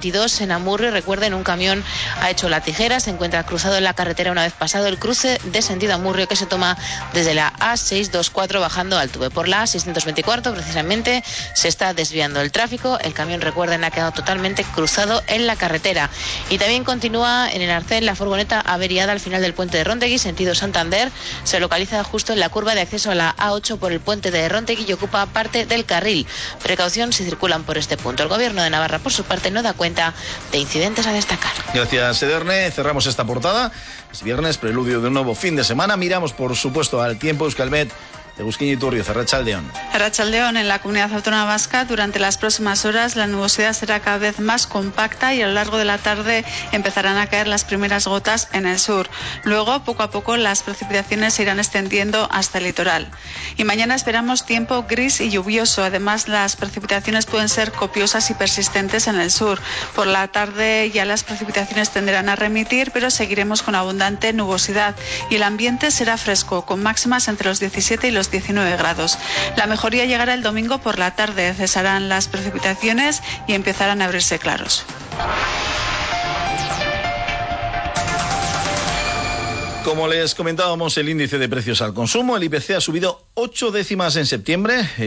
en Amurrio. Recuerden, un camión ha hecho la tijera, se encuentra cruzado en la carretera una vez pasado el cruce de sentido Amurrio, que se toma desde la A seiscientos veinticuatro bajando al Tuve. Por la A seiscientos veinticuatro precisamente se está desviando el tráfico. El camión, recuerden, ha quedado totalmente cruzado en la carretera. Y también continúa en el Arcén la furgoneta averiada al final del puente de Rontegui, sentido Santander. Se localiza justo en la curva de acceso a la A ocho por el puente de Rontegui y ocupa parte del carril. Precaución si circulan por este punto. El Gobierno de Navarra, por su parte, no da cuenta de incidentes a destacar. Gracias, Ederne. Cerramos esta portada. Es viernes, preludio de un nuevo fin de semana. Miramos, por supuesto, al tiempo. Euskalmet, Egusquiña Iturrioz, Arratsaldeon. Arratsaldeon, en la Comunidad Autónoma Vasca, durante las próximas horas la nubosidad será cada vez más compacta y a lo largo de la tarde empezarán a caer las primeras gotas en el sur. Luego, poco a poco, las precipitaciones se irán extendiendo hasta el litoral. Y mañana esperamos tiempo gris y lluvioso. Además, las precipitaciones pueden ser copiosas y persistentes en el sur. Por la tarde ya las precipitaciones tenderán a remitir, pero seguiremos con abundante nubosidad y el ambiente será fresco, con máximas entre los diecisiete y los diecinueve grados. La mejoría llegará el domingo por la tarde, cesarán las precipitaciones y empezarán a abrirse claros. Como les comentábamos, el índice de precios al consumo, el I P C, ha subido ocho décimas en septiembre.